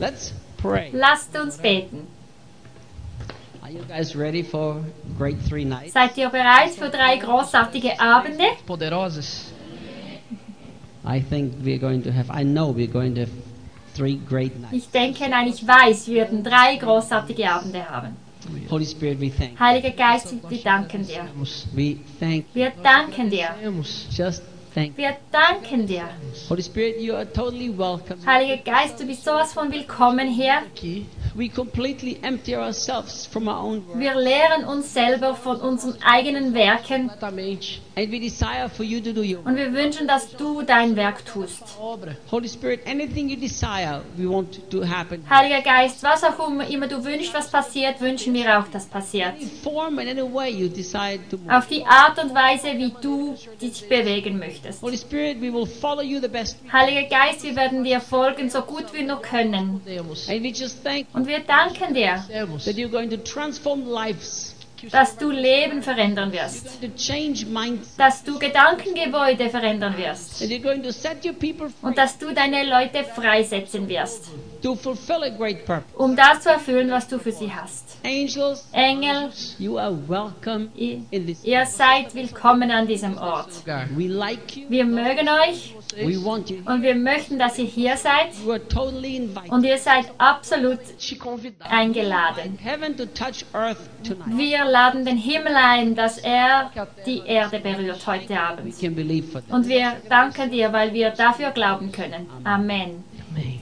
Let's pray. Lasst uns beten. Are you guys ready for great 3 nights? Seid ihr bereit für 3 großartige Abende? Poderosas. I know we're going to have 3 great nights. Ich denke, nein, ich weiß, wir werden 3 großartige Abende haben. Holy Spirit, we thank you. Heiliger Geist, wir danken dir. We thank you. Wir danken dir. Just thank you. Wir danken dir. Holy Spirit, you are totally welcome. Heiliger Geist, du bist sowas von willkommen hier. We completely empty ourselves from our own work. Wir lehren uns selber von unseren eigenen Werken Exatamente. And we desire for you to do your work. und wir wünschen, dass du dein Werk tust. Obra. Holy Spirit, anything you desire, we want to happen. Heiliger Geist, was auch immer du wünschst, was passiert, wünschen wir auch, dass passiert. Any form and any way you decide to move. Auf die Art und Weise, wie du dich bewegen möchtest. Holy Spirit, we will follow you the best. Heiliger Geist, wir werden dir folgen, so gut wir nur können. Podemos. And we just thank you Und wir danken dir, Podemos. that you're going to transform lives, dass du Leben verändern wirst, to change minds, dass du Gedankengebäude verändern wirst and you're going to set your people free und dass du deine Leute freisetzen wirst, to fulfill a great purpose. um das zu erfüllen, was du für sie hast. Angels, Engel, you are welcome in this. ihr seid willkommen an diesem Ort. Lugar. We like you. Wir mögen euch We want you. und wir möchten, dass ihr hier seid You are totally invited. und ihr seid absolut Te convidar. eingeladen. Heaven to touch earth tonight. Wir laden den Himmel ein, dass er die Erde berührt heute We Abend. can believe for that. Und wir danken dir, weil wir dafür glauben können. Amen. Amém.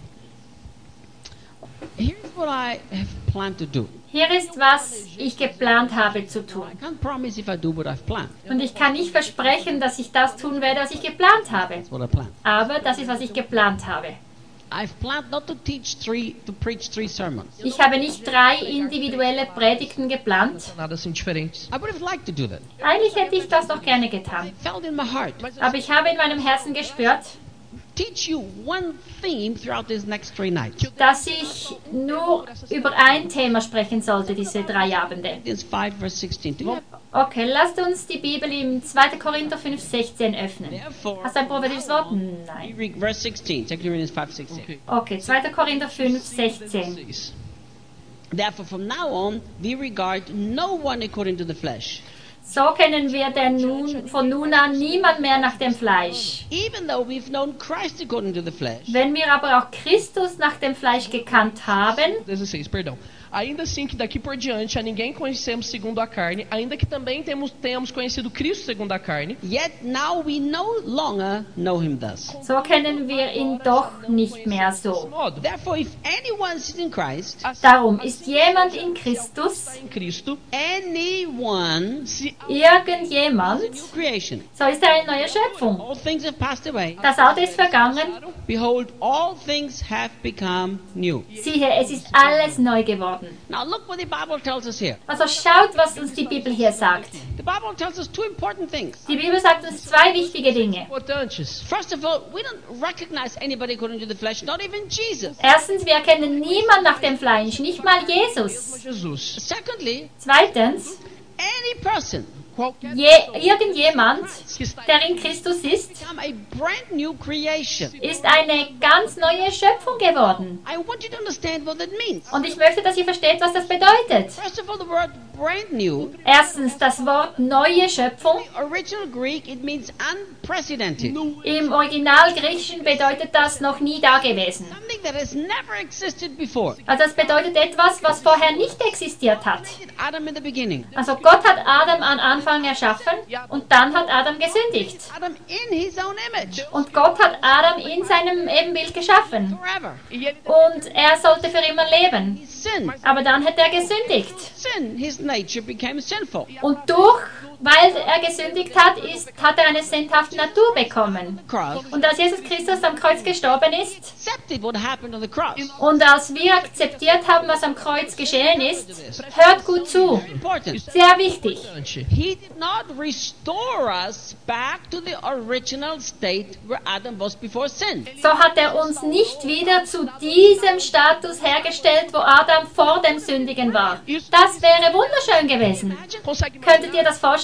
Here's what I have planned to do. Hier ist, was ich geplant habe zu tun. I can't promise if I do what I've planned. Und ich kann nicht versprechen, dass ich das tun werde, was ich geplant habe. That's what I planned. Aber das ist, was ich geplant habe. I've planned not to preach three sermons. Ich habe nicht 3 individuelle Predigten geplant. Nada assim diferentes. I would have liked to do that. Eigentlich hätte ich das noch gerne getan. It felt in my heart. Aber ich habe in meinem Herzen gespürt, Teach you one theme throughout these next 3 nights. dass ich nur über ein Thema sprechen sollte, diese 3 Abende. Corinthians 5 verse 16. Do you have- Okay, lasst uns die Bibel im 2. Korinther 5,16 öffnen. Therefore, Hast du ein prophetisches Wort? we Nein. read verse 16, 2 Corinthians 5 16. Okay. Okay, 2. Korinther 5,16. Seis. Therefore, from now on, we regard no one according to the flesh. So kennen wir denn von nun an niemand mehr nach dem Fleisch. Even though we've known Christ according to the flesh, Wenn wir aber auch Christus nach dem Fleisch gekannt haben, 16, perdão. Ainda assim que daqui por diante a ninguém conhecemos segundo a carne, ainda que também tenhamos conhecido Cristo segundo a carne, yet now we no longer know him thus. so kennen wir ihn doch nicht mehr so. modo, Therefore, if anyone is in Christ, Darum ist jemand in Christus, em Cristo, anyone, se irgendjemand, new creation. so ist er eine neue Schöpfung. All things have passed away. Das Alte ist vergangen, Behold, all things have become new. siehe, es ist alles neu geworden. Now look what the Bible tells us here. Also schaut, was uns die Bibel hier sagt. The Bible tells us 2 important things. Die Bibel sagt uns 2 wichtige Dinge. importantes. First of all, we don't recognize anybody according to the flesh, not even Jesus. Erstens, wir erkennen niemand nach dem Fleisch, nicht mal Jesus. Jesus. Secondly, Zweitens, any person Qualquer irgendjemand, que está der in Christus ist, become a brand new creation. ist eine ganz neue Schöpfung geworden. I want you to understand what that means. Und ich möchte, dass ihr versteht, was das bedeutet. First of all, the word brand new, Erstens, das Wort neue Schöpfung. original Greek, it means unprecedented. Im Originalgriechischen bedeutet das noch nie dagewesen. Something that has never existed before. Also das bedeutet etwas, was vorher nicht existiert hat. Adam in the beginning. Also Gott hat Adam am Anfang erschaffen und dann hat Adam gesündigt. Adam in his own image. Und Gott hat Adam in seinem Ebenbild geschaffen. Forever. e ele Und er sollte für immer leben. He sinned. Aber dann hat er gesündigt. Sin, his nature became sinful. Und weil er gesündigt hat, hat er eine sündhafte Natur bekommen. The cross Und als Jesus Christus am Kreuz gestorben ist accepted what happened on the cross. und als wir akzeptiert haben, was am Kreuz geschehen ist, hört gut zu. Important. Sehr wichtig. importante. He did not restore us back to the original state where Adam was before sin. So hat er uns nicht wieder zu diesem Status hergestellt, wo Adam vor dem Sündigen war. Das wäre wunderschön gewesen. Consegue Könntet ihr das vorstellen?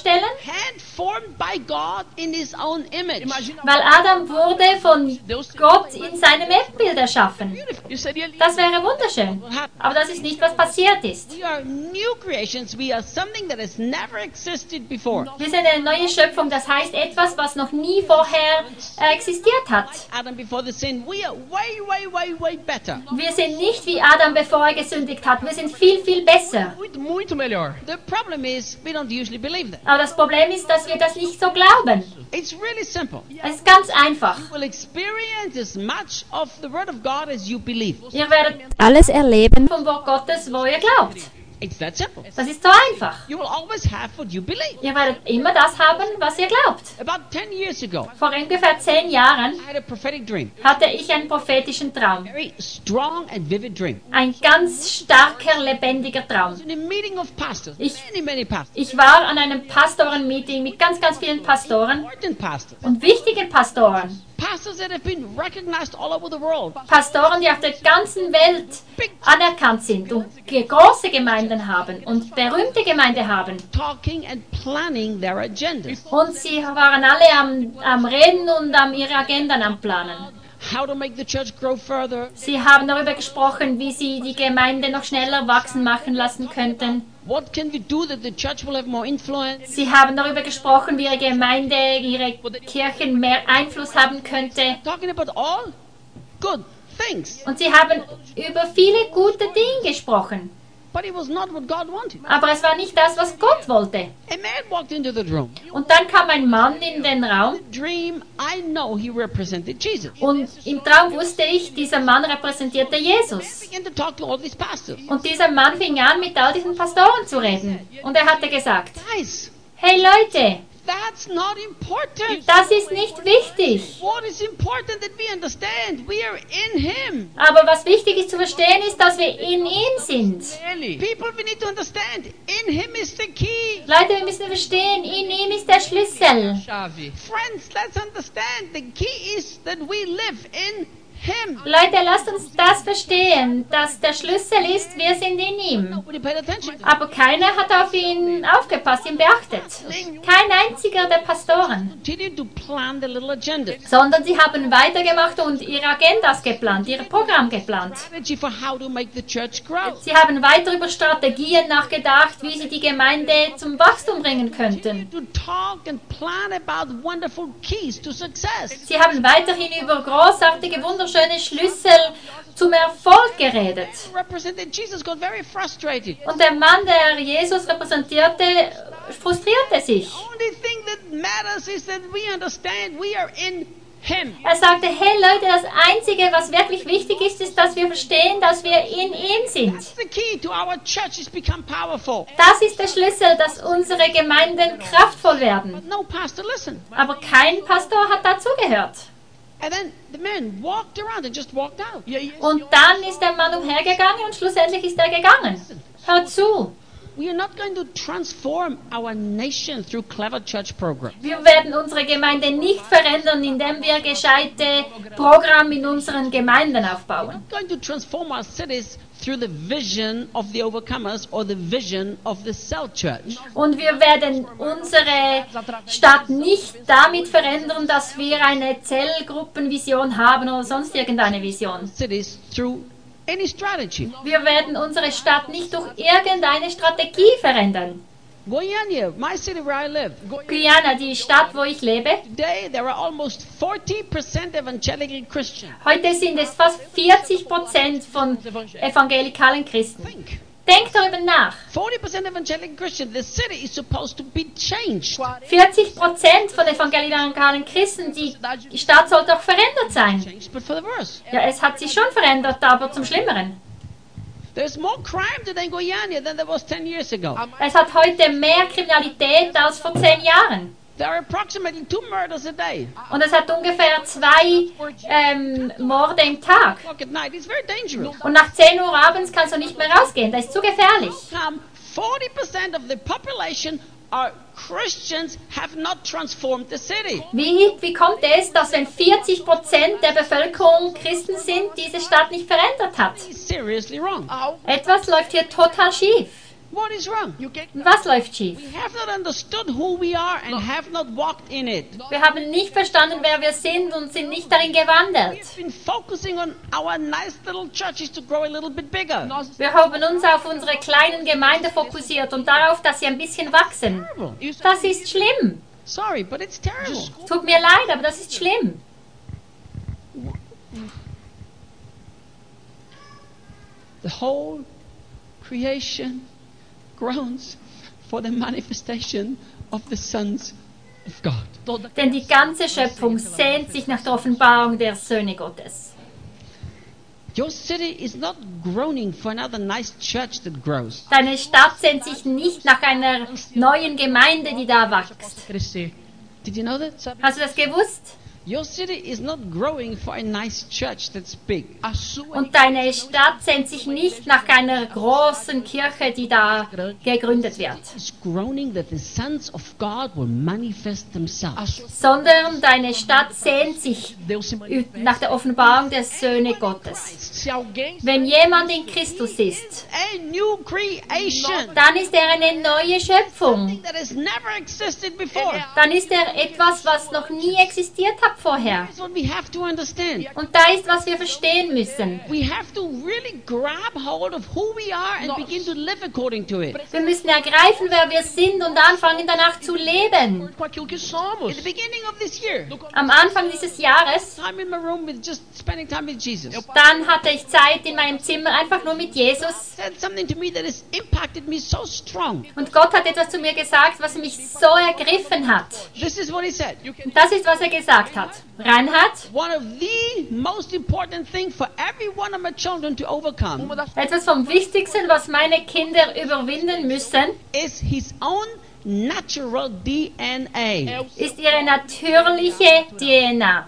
vorstellen? hand formed by God in his own image. Imagina Weil Adam wurde von Gott in seinem Ebenbild erschaffen. Isso seria lindo. Das wäre wunderschön. Aber das ist nicht, was passiert ist. We are new creations. We are something that has never existed before. Wir sind eine neue Schöpfung, das heißt etwas, was noch nie vorher existiert hat. Adam before the sin, we are way, way, way, way better. Wir sind nicht wie Adam, bevor er gesündigt hat. Wir sind viel, viel besser. Muito, muito melhor. The problem is we don't usually believe that. Aber das Problem ist, dass wir das nicht so glauben. It's really simple. Es ist ganz einfach. You will experience as much of the Word of God as you believe. Ihr werdet Alles erleben, vom Wort Gottes, wo ihr glaubt. It's that simple. Das ist so einfach. You will always have what you believe. Ihr werdet immer das haben, was ihr glaubt. About 10 years ago, Vor ungefähr 10 Jahren I had a prophetic dream. hatte ich einen prophetischen Traum. Very strong and vivid dream. Ein ganz starker, lebendiger Traum. In a meeting of pastors, Ich- many pastors, Ich war an einem Pastorenmeeting mit ganz, ganz vielen Pastoren important pastors, und wichtigen Pastoren. pastors that have been recognized all over the world. Pastoren, die auf der ganzen Welt anerkannt sind und große Gemeinden haben und berühmte Gemeinde haben. Talking and planning their agendas. Und sie waren alle am Reden und ihre Agendan am Planen. How to make the church grow further. Sie haben darüber gesprochen, wie sie die Gemeinde noch schneller wachsen machen lassen könnten. What can we do that the church will have more influence? Sie haben darüber gesprochen, wie ihre Gemeinde, ihre Kirchen mehr Einfluss haben könnte. Talking about all good things. Und sie haben über viele gute Dinge gesprochen. But it was not what God wanted. Aber es war nicht das, was Gott wollte. A man walked into the room. Und dann kam ein Mann in den Raum Dream, I know he represented Jesus. und im Traum wusste ich, dieser Mann repräsentierte Jesus. Began to talk to all these pastors. Und dieser Mann fing an, mit all diesen Pastoren zu reden. Und er hatte gesagt, Guys, hey Leute, that's not important. das ist nicht wichtig. What is important that we understand? We are in Him. Aber was wichtig ist zu verstehen, ist, dass wir in ihm sind. Ele. People, we need to understand. In Him is the key. Leute, wir müssen verstehen, in ihm ist der Schlüssel. Chave. Friends, let's understand. The key is that we live in Him. Leute, lasst uns das verstehen, dass der Schlüssel ist, wir sind in ihm. Nobody paid attention. Aber keiner hat auf ihn aufgepasst, ihn beachtet. Kein einziger der Pastoren. Continue to plan the little agenda. Sondern sie haben weitergemacht und ihre Agendas geplant, ihr Programm geplant. Strategy for how to make the church grow. Sie haben weiter über Strategien nachgedacht, wie sie die Gemeinde zum Wachstum bringen könnten. To talk and plan about wonderful keys to success. Sie haben weiterhin über großartige, wunderschöne Schlüssel zum Erfolg geredet. Represented Jesus got very frustrated. Und der Mann, der Jesus repräsentierte, frustrierte sich. Only thing that matters is that we understand we are in Him. Er sagte, hey Leute, das Einzige, was wirklich wichtig ist, ist, dass wir verstehen, dass wir in ihm sind. That's the key to our churches become powerful. Das ist der Schlüssel, dass unsere Gemeinden kraftvoll werden. But no pastor listened. Aber kein Pastor hat dazugehört. And then the man walked around and just walked out. Und dann ist der Mann umhergegangen und schlussendlich ist er gegangen. Hör zu, We are not going to transform our nation through clever church programs. wir werden unsere Gemeinde nicht verändern, indem wir gescheite Programme in unseren Gemeinden aufbauen. We're not going to transform our cities through the vision of the overcomers or the vision of the cell church. Und wir werden unsere Stadt nicht damit verändern, dass wir eine Zellgruppenvision haben oder sonst irgendeine Vision. Cities through any strategy. Wir werden unsere Stadt nicht durch irgendeine Strategie verändern. Goiânia, my city where I live. Guyana, die Stadt, wo ich lebe, Today there are almost 40% evangelical Christians. heute sind es fast 40% von evangelikalen Christen. Think. Denkt darüber nach. 40% evangelical Christians. The city is supposed to be changed. 40% von evangelikalen Christen, die Stadt soll doch verändert sein. Changed, but for the worse. Ja, es hat sich schon verändert, aber zum Schlimmeren. There's more crime today in Goiânia than there was 10 years ago. Es hat heute mehr Kriminalität als vor 10 Jahren. There are approximately 2 murders a day. Und es hat ungefähr 2 Morde im Tag. Walk at night. It's very dangerous. Und nach 10 Uhr abends kannst du nicht mehr rausgehen. Das ist zu gefährlich. Come, 40% of the population are Christians have not transformed the city. Wie kommt es, dass wenn 40% der Bevölkerung Christen sind, diese Stadt nicht verändert hat? It's seriously wrong. Etwas läuft hier total schief. What is wrong? Und was läuft schief? We have not understood who we are and have not walked in it. Wir haben nicht verstanden, wer wir sind und sind nicht darin gewandelt. We've been focusing on our nice little churches to grow a little bit bigger. Wir haben uns auf unsere kleinen Gemeinde fokussiert und darauf, dass sie ein bisschen wachsen. Das ist schlimm. Sorry, but it's terrible. Tut mir leid, aber das ist schlimm. The whole creation groans for the manifestation of the sons of God. Denn die ganze Schöpfung sehnt sich nach der Offenbarung der Söhne Gottes. Your city is not groaning for another nice church that grows. Deine Stadt sehnt sich nicht nach einer neuen Gemeinde, die da wächst. Crescer. Did you know that? Hast du das gewusst? Your city is not growing for a nice church that's big. A sua Und deine Stadt sehnt sich nicht nach einer großen Kirche, die da gegründet wird, It's groaning that the sons of God will manifest themselves. sondern deine Stadt sehnt sich Deus se manifesta. nach der Offenbarung der Söhne Gottes. Se alguém Wenn jemand in Christus ist, A new creation dann ist er eine neue Schöpfung. that has never existed before. Dann ist er etwas, was noch nie existiert hat vorher. That's what we have to understand. Und da ist, was wir verstehen müssen. We have to really grab hold of who we are and begin to live according to it. Wir müssen ergreifen, wer wir sind und anfangen danach zu leben. com aquilo que somos. At the beginning of this year, Am Anfang dieses Jahres, time in my room with just spending time with Jesus. dann hatte ich Zeit in meinem Zimmer einfach nur mit Jesus. Said something to me that has impacted me so strong. Und Gott hat etwas zu mir gesagt, was mich so ergriffen hat. This is what he said. Und das ist, was er gesagt hat. Reinhard, One of the most important things for every one of my children to overcome etwas vom Wichtigsten, was meine Kinder überwinden müssen, is his own natural DNA ist ihre natürliche DNA.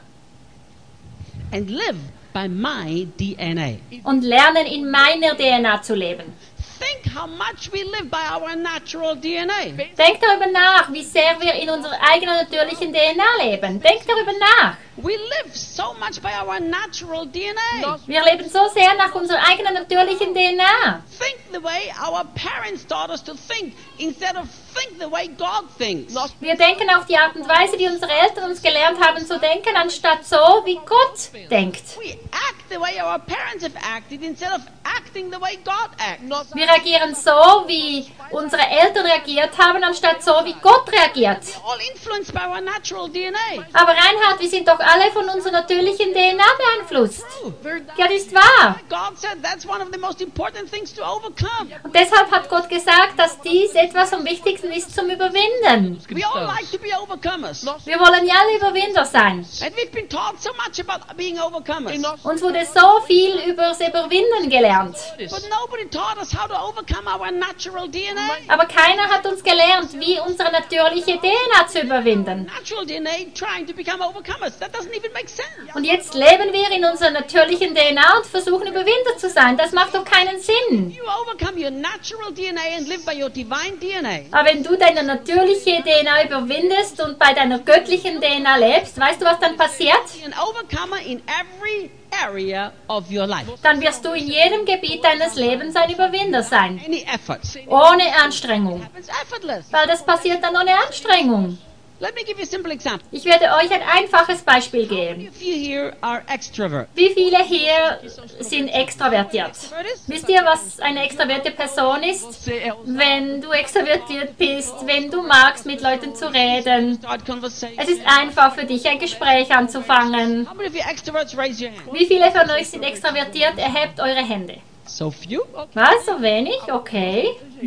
and live by my DNA. Und lernen, in meiner DNA zu leben. Think how much we live by our natural DNA. Denk darüber nach, wie sehr wir in unserer eigenen natürlichen DNA leben. Denk darüber nach. We live so much by our natural DNA. Wir leben so sehr nach unserer eigenen natürlichen DNA. Think the way our parents taught us to think instead of think the way God thinks. Wir denken auf die Art und Weise, die unsere Eltern uns gelernt haben zu denken, anstatt so, wie Gott denkt. We act the way our parents have acted instead of acting the way God acts. Wir reagieren so, wie unsere Eltern reagiert haben, anstatt so, wie Gott reagiert. All influenced by our natural DNA. Aber Reinhard, wir sind doch alle von unserer natürlichen DNA beeinflusst. Very- Ja, das ist wahr. God said that's one of the most important things to overcome. Und deshalb hat Gott gesagt, dass dies etwas am wichtigsten ist zum Überwinden. We all like to be overcomers. Wir wollen ja alle Überwinder sein. And we've been taught so much about being overcomers. Uns wurde so viel übers Überwinden gelernt. But nobody taught us how to overcome our natural DNA. Aber keiner hat uns gelernt, wie unsere natürliche DNA zu überwinden. Natural DNA trying to become overcomers. That doesn't even make sense. Und jetzt leben wir in unserer natürlichen DNA und versuchen Überwinder zu sein. Das macht doch keinen Sinn. You overcome your natural DNA and live by your divine DNA. Aber wenn du deine natürliche DNA überwindest und bei deiner göttlichen DNA lebst, weißt du, was dann passiert? Be an overcomer in every area of your life. Dann wirst du in jedem Gebiet deines Lebens ein Überwinder sein. Any effort Ohne Anstrengung. happens effortless. Weil das passiert dann ohne Anstrengung. Let me give you a simple example. Ich werde euch ein einfaches Beispiel geben. If you here are extrovert, Wie viele hier sind extravertiert? Wisst ihr, was eine extravertierte Person ist? Você é o Wenn du extravertiert bist, wenn du magst, mit Leuten zu reden. start conversation. Es ist einfach für dich, ein Gespräch anzufangen. How many of you extroverts raise your hand? Wie viele von euch sind extravertiert? Erhebt eure Hände. So few. Was? So wenig? Okay.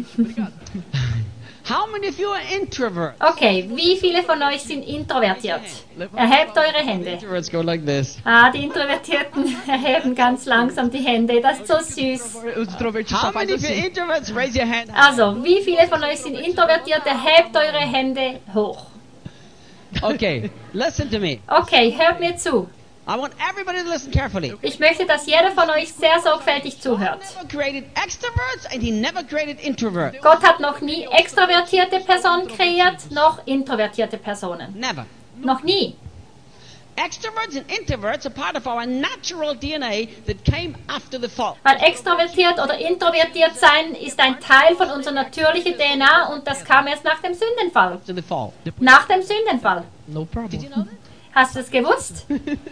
How many of you are introvert? Okay, wie viele von euch sind introvertiert? Erhebt eure Hände. Introverts go like this. Ah, die Introvertierten erheben ganz langsam die Hände. Das ist so süß. os introvertidos How só many fazem of you assim. introverts raise your hand? Also, wie viele von euch sind introvertiert? Erhebt eure Hände hoch. Okay, listen to me. Okay, hört mir zu. I want everybody to listen carefully. Ich möchte, dass jeder von euch sehr sorgfältig zuhört. Never created extroverts and he never created introverts. Gott hat noch nie extrovertierte Personen kreiert, noch introvertierte Personen. Never. Noch nie. Extroverts and introverts are part of our natural DNA that came after the fall. Weil extrovertiert oder introvertiert sein ist ein Teil von unserer natürlichen DNA und das kam erst nach dem Sündenfall. After the fall. Nach dem Sündenfall. No Did you problem. know that? Hast du es gewusst?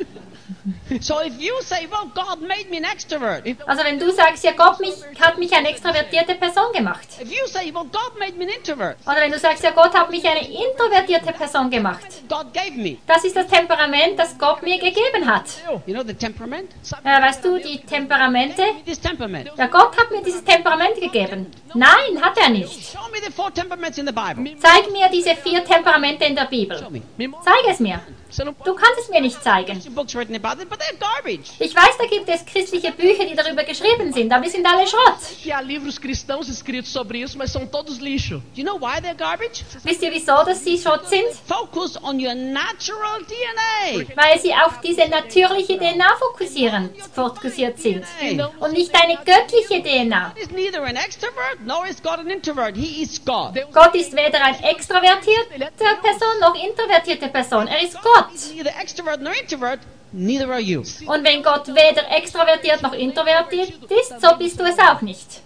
So if you say, well, God made me an extrovert. Also wenn du sagst, ja Gott hat mich eine extrovertierte Person gemacht. If you say, well, God made me an introvert. Oder wenn du sagst, ja Gott hat mich eine introvertierte Person gemacht. God gave me. Das ist das Temperament, das Gott mir gegeben hat. You know the temperament? Weißt du, die Temperamente? This temperament. Ja, Gott hat mir dieses Temperament gegeben. Nein, hat er nicht. Show me the 4 temperaments in the Bible. Zeig mir diese 4 Temperamente in der Bibel. Show me. Zeig es mir. Você não Du kannst es mir nicht zeigen. There's books written about it, but they're garbage. Ich weiß, da gibt es christliche Bücher, die darüber geschrieben sind, aber die sind alle Schrott. que há livros cristãos escritos sobre isso, mas são todos lixo. Do you know why they're garbage? Wisst ihr, wieso dass sie Schrott sind? Focus on your natural DNA. Weil sie auf diese natürliche DNA fokussiert sind und nicht eine göttliche DNA. God is neither an extrovert nor is God an introvert. He is God. Gott ist weder ein extrovertierte Person noch introvertierte Person. Er ist Gott. He's neither extrovert nor introvert. Neither are you. Und wenn Gott weder extrovertiert noch introvertiert ist, so bist du es auch nicht.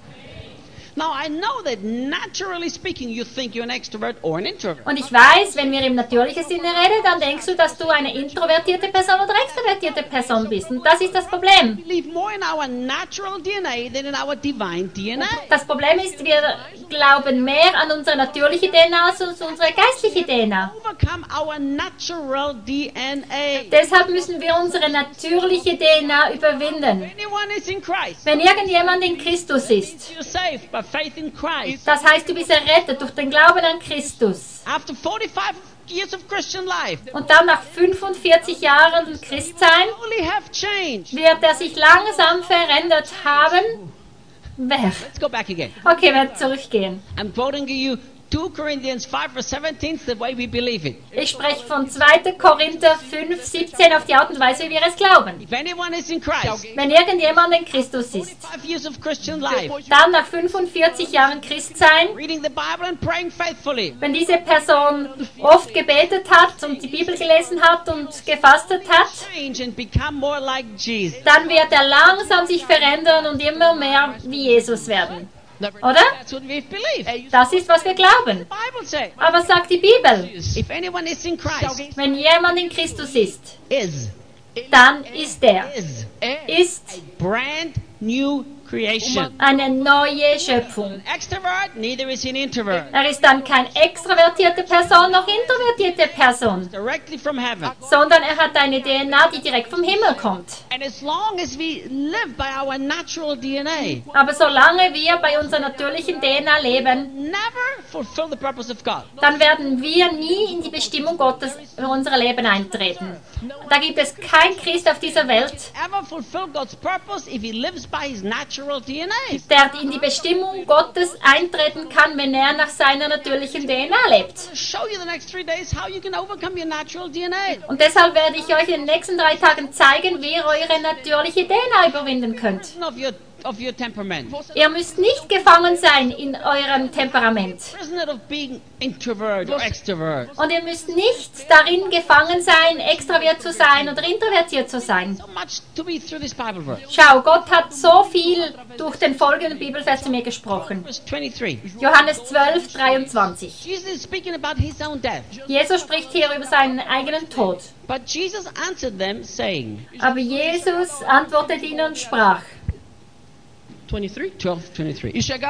Now I know that naturally speaking, you think you're an extrovert or an introvert. Und ich weiß, wenn wir im natürlichen Sinne reden, dann denkst du, dass du eine introvertierte Person oder extrovertierte Person bist. Und das ist das Problem. We believe more in our natural DNA than in our divine DNA. Das Problem ist, wir glauben mehr an unsere natürliche DNA als an unsere geistliche DNA. Overcome our natural DNA. Deshalb müssen wir unsere natürliche DNA überwinden. Anyone is in Christ. Wenn irgendjemand in Christus ist, You're saved by faith in Christ. das heißt, du bist errettet durch den Glauben an Christus. After 45 years of Christian life, Und dann nach 45 Jahren Christsein only have changed. wird er sich langsam verändert haben. Wer? Let's go back again. Okay, wir werden zurückgehen. I'm quoting you 2 Corinthians 5 verse 17, the way we believe it. Ich spreche von 2. Korinther 5, 17 auf die Art und Weise, wie wir es glauben. If anyone is in Christ, Wenn irgendjemand in Christus ist, 5 years of Christian life, dann nach 45 Jahren Christsein, reading the Bible and praying faithfully, wenn diese Person oft gebetet hat und die Bibel gelesen hat und gefastet hat, change and become more like Jesus. dann wird er langsam sich verändern und immer mehr wie Jesus werden. Oder? That's what we believe. Das ist, was wir glauben. The Bible says, Aber was sagt die Bibel? if anyone is in Christ, Wenn jemand in Christus ist, is dann ist er. Ist brand new creation. eine neue Schöpfung. Extrovert, neither is he an introvert. Er ist dann keine extrovertierte Person noch introvertierte Person, Directly from heaven. sondern er hat eine DNA, die direkt vom Himmel kommt. And as long as we live by our natural DNA, Aber solange wir bei unserer natürlichen DNA leben, never fulfill the purpose of God. dann werden wir nie in die Bestimmung Gottes für unser Leben eintreten. Da gibt es kein Christ auf dieser Welt, Ever fulfill God's purpose if he lives by his natural DNA. der in die Bestimmung Gottes eintreten kann, wenn er nach seiner natürlichen DNA lebt. I'll show you the next 3 days how you can overcome your natural DNA. Und deshalb werde ich euch in den nächsten 3 Tagen zeigen, wie ihr eure natürliche DNA überwinden könnt. Of your temperament. Ihr müsst nicht gefangen sein in eurem Temperament. Prisoner of being introvert or extrovert. Und ihr müsst nicht darin gefangen sein, extravert zu sein oder introvertiert zu sein. So much to be through this Bible verse. Schau, Gott hat so viel durch den folgenden Bibelvers zu mir gesprochen. Verse 23. Johannes 12, 23. Jesus is speaking about his own death. Jesus spricht hier über seinen eigenen Tod. But Jesus answered them, saying, Aber Jesus antwortet ihnen und sprach. 23? 12:23.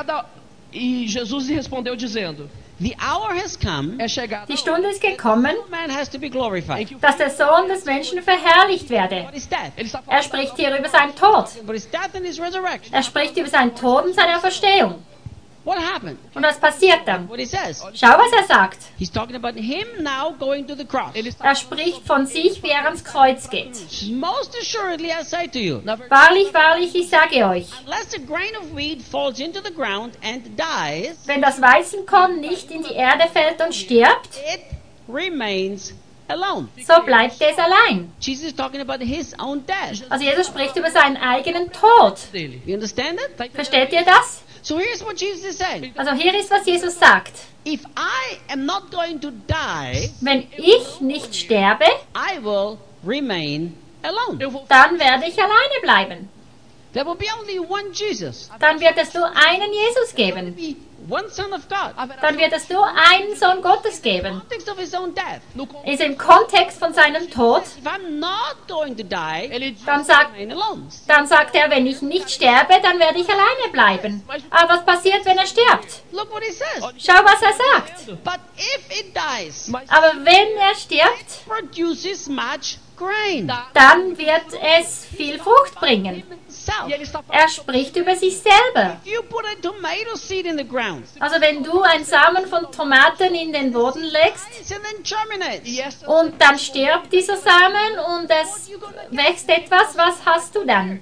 E Jesus lhe respondeu dizendo: The hour has come, É chegada Die Stunde ist gekommen, man has to be glorified. dass der Sohn des Menschen verherrlicht werde. What is death? Ele está Er falando spricht hier über seinen Tod. What is death and his resurrection? Er spricht über seinen Tod und seine Auferstehung. What happened? Und was passiert dann? What he says? Schau, was er sagt. He's talking about him now going to the cross. Er spricht von sich, wie er ans Kreuz geht. Most assuredly I say to you, Wahrlich, wahrlich, ich sage euch, unless a grain of wheat falls into the ground and dies, wenn das Weizenkorn nicht in die Erde fällt und stirbt, it remains alone. so bleibt es allein. Jesus is talking about his own death. Also Jesus spricht über seinen eigenen Tod. dele. You understand it? Versteht ihr das? So here's what Jesus is saying. Also hier ist, was Jesus sagt. If I am not going to die, Wenn ich nicht sterbe, I will remain alone. Dann werde ich alleine bleiben. There will be only one Jesus. Dann wird es nur einen Jesus geben. Be one Son of God. Dann wird es nur einen Sohn Gottes geben. Context of his own death. Ist im Kontext von seinem Tod. If I'm not going to die, Dann sagt, remain alone. dann sagt er, wenn ich nicht sterbe, dann werde ich alleine bleiben. Aber was passiert, wenn er stirbt? Look what he says. Schau, was er sagt. But if it dies, Aber wenn er stirbt, produces much grain. dann wird es viel Frucht bringen. Self. Er spricht über sich selber. If you put a tomato seed in the ground, Also wenn du einen Samen von Tomaten in den Boden legst and then germinates. und dann stirbt dieser Samen und es wächst etwas, was hast du dann?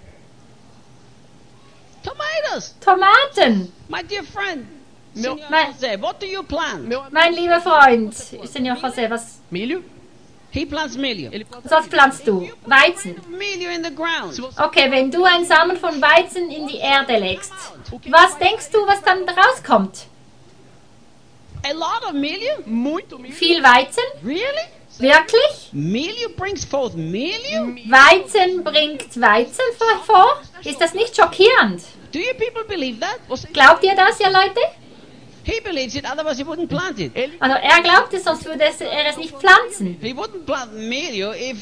Tomatoes. Tomaten. My dear friend, Senor Mein- Jose, what do you plant? Mein lieber Freund, Senor José, Milho? He plants milho. was pflanzt du? Weizen. Milho in the ground. Okay, wenn du einen Samen von Weizen in die Erde legst, was denkst du, was dann rauskommt? A lot of milho? Muito milho. Viel Weizen? Really? Wirklich? Milho brings forth milho? Weizen bringt Weizen hervor? Ist das nicht schockierend? Do you people believe that? Glaubt ihr das, ihr Leute? He believes it, otherwise he wouldn't plant it. Also er glaubt es, sonst würde er es nicht pflanzen. He wouldn't plant milho if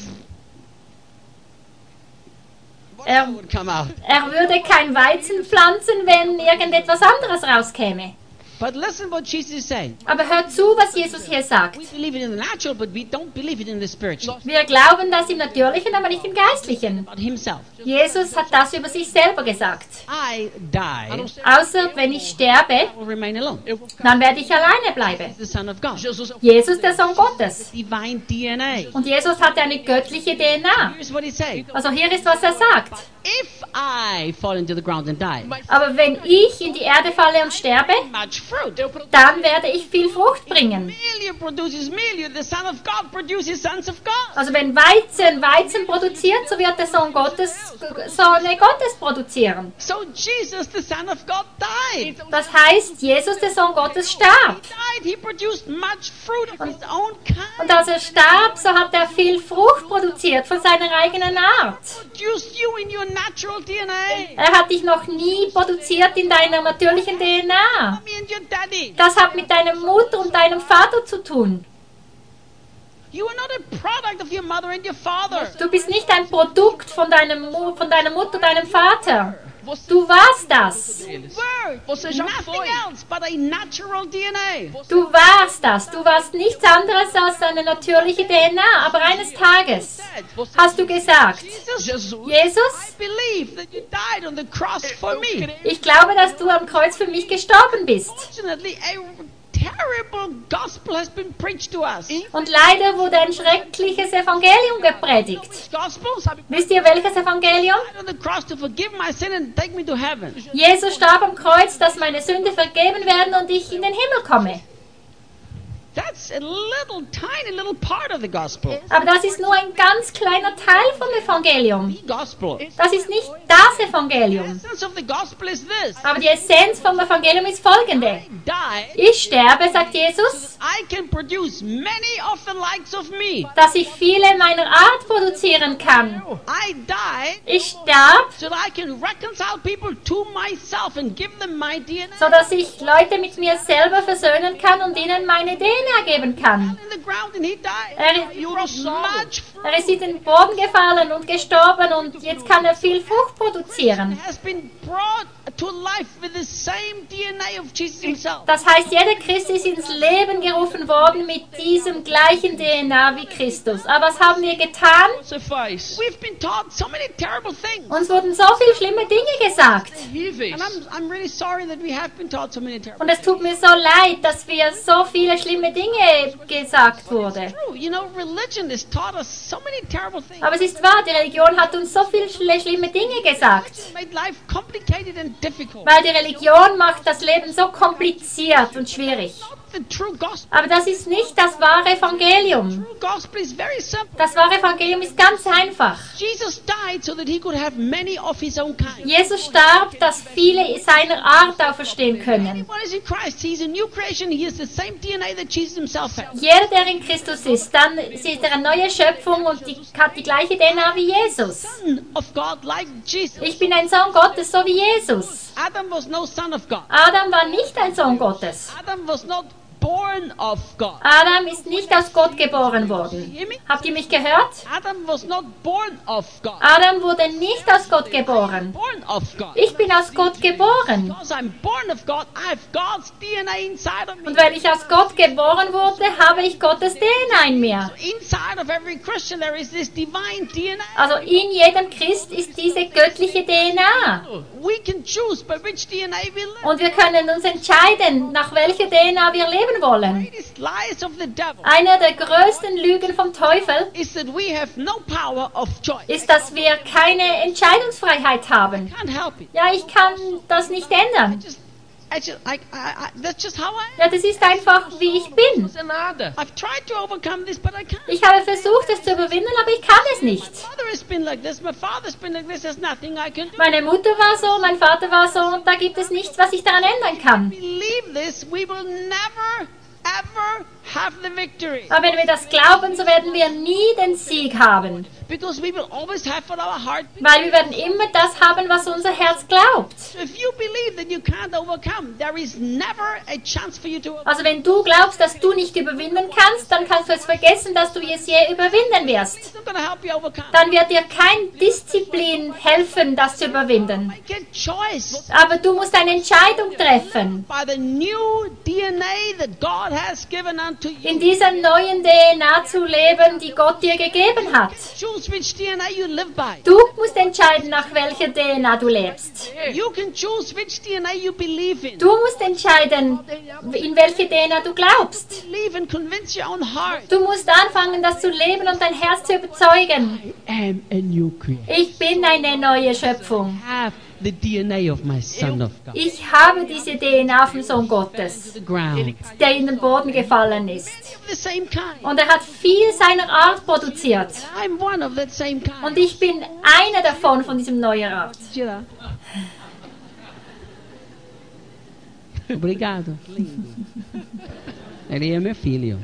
Er, would come out. er würde kein Weizen pflanzen, wenn irgendetwas anderes rauskäme. But listen what Jesus is saying. Aber hört zu, was Jesus hier sagt. We believe it in the natural, but we don't believe it in the spiritual. Wir glauben das im Natürlichen, aber nicht im Geistlichen. About himself. Jesus hat das über sich selber gesagt. I die, Außer wenn ich sterbe, I will remain alone. dann werde ich alleine bleiben. The Son of God. Jesus, der Sohn Gottes. Divine DNA. Und Jesus hatte eine göttliche DNA. Here's what he said. Also hier ist, was er sagt. If I fall into the ground and die, Aber wenn ich in die Erde falle und sterbe, much fruit. dann werde ich viel Frucht bringen. Milho produces milho. The Son of God produces sons of God. Also wenn Weizen produziert, so wird der Sohn Gottes Sohne Gottes produzieren. So Jesus, the Son of God, died. Das heißt, Jesus, der Sohn Gottes, starb. Died. He produced much fruit of his own kind. Und als er starb, so hat er viel Frucht produziert von seiner eigenen Art. Produced you in your natural DNA. Er hat dich noch nie produziert in deiner natürlichen DNA. Me and your daddy. Das hat mit deiner Mutter und deinem Vater zu tun. You are not a product of your mother and your father. Du bist nicht ein Produkt von deiner Mutter, deinem Vater. Du warst das. Were nothing else but a natural DNA. Du warst das. Du warst nichts anderes als eine natürliche DNA. Aber eines Tages hast du gesagt, Jesus. Jesus, Believe that you died on the cross for me. ich glaube, dass du am Kreuz für mich gestorben bist. Fortunately, a terrible gospel has been preached to us. Und leider wurde ein schreckliches Evangelium gepredigt. Gospel? Wisst ihr welches Evangelium? Died on the cross to forgive my sin and take me to heaven. Jesus starb am Kreuz, dass meine Sünde vergeben werden und ich in den Himmel komme. That's a tiny little part of the gospel. Aber das ist nur ein ganz kleiner Teil vom Evangelium. The gospel. Das ist nicht das The Evangelium. essence of the gospel is this. Aber die Essenz vom Evangelium ist folgende. Die Ich sterbe, sagt Jesus, I can produce many of the likes of me. dass ich viele meiner Art produzieren kann. I die Ich starb, so that I can reconcile people to myself and give them my DNA. sodass ich Leute mit mir selber versöhnen kann und ihnen meine DNA geben kann. In the ground and he died. Er, He produced much fruit. er ist in den Boden gefallen und gestorben und jetzt kann er viel Frucht produzieren. Has been brought to life with the same DNA of Jesus himself. Das heißt, jeder Christ ist ins Leben gerufen worden mit diesem gleichen DNA wie Christus. Aber was haben wir getan? Suffice. We've been taught so many terrible things. Uns wurden so viele schlimme Dinge gesagt. Horríveis. And I'm really sorry that we have been taught so many terrible Und es tut mir so leid, dass wir so viele schlimme Dinge gesagt wurde. True. You know, religion has taught us so many terrible things. Aber es ist wahr, die Religion hat uns so viele schlimme Dinge gesagt. Made life complicated and difficult. Weil die Religion macht das Leben so kompliziert und schwierig. the true gospel. Aber das ist nicht das wahre Evangelium. True gospel is very simple. Das wahre Evangelium ist ganz einfach. Jesus died so that he could have many of his own kind. Jesus starb, dass viele seiner Art auferstehen können. Anyone is in Christ, he's a new creation. He has the same DNA that Jesus himself had. Jeder, der in Christus ist, dann ist er eine neue Schöpfung und hat die gleiche DNA wie Jesus. Son of God like Jesus. Ich bin ein Sohn Gottes, so wie Jesus. Adam was no son of God. Adam war nicht ein Sohn Gottes. Adam was not born of God. Adam ist nicht aus Gott geboren worden. Habt ihr mich gehört? Adam was not born of God. Adam wurde nicht aus Gott geboren. Born of God. Ich bin aus Gott geboren. Because I'm born of God, I have God's DNA inside of me. Und weil ich aus Gott geboren wurde, habe ich Gottes DNA in mir. Inside of every Christian there is this divine DNA. Also in jedem Christ ist diese göttliche DNA. We can choose by which DNA we live. Und wir können uns entscheiden, nach welcher DNA wir leben wollen. Greatest lies of the devil Eine der größten Lügen vom Teufel is that we have no power of choice. ist, dass wir keine Entscheidungsfreiheit haben. Can't help it. Ja, ich kann das nicht ändern. That's just how I am. Ja, das ist einfach, wie ich bin. Não é nada. I've tried to overcome this, but I can't. Ich habe versucht, es zu überwinden, aber ich kann es nicht. My mother has been like this. My father's been like this. There's nothing I can do. Meine Mutter war so, mein Vater war so und da gibt es nichts, was ich daran ändern kann. Believe this, we will never, ever have the victory. Aber wenn wir das glauben, so werden wir nie den Sieg haben. Because we will always have what our heart. Weil wir werden immer das haben, was unser Herz glaubt. So if you believe that you can't overcome, there is never a chance for you to overcome. Also wenn du glaubst, dass du nicht überwinden kannst, dann kannst du es vergessen, dass du es je überwinden wirst. It's not going to help you overcome. Dann wird dir kein Disziplin helfen, das zu überwinden. Make a choice Aber du musst eine Entscheidung treffen. by the new DNA that God has given unto you. In dieser neuen DNA zu leben, die Gott dir gegeben hat. Choose which DNA you live by. Du musst entscheiden, nach welcher DNA du lebst. You can choose which DNA you believe in. Du musst entscheiden, in welche DNA du glaubst. Believe and convince your own heart. Du musst anfangen, das zu leben und dein Herz zu überzeugen. I am a new creation. Ich bin eine neue Schöpfung. Have the DNA of my Son of God. Ich habe diese DNA vom Sohn Gottes, The ground. der in den Boden gefallen ist. Of the same kind. Und er hat viel seiner Art produziert. I'm one of that same kind. Und ich bin einer davon, von diesem neuen Art. Obrigado. Ele é meu filho.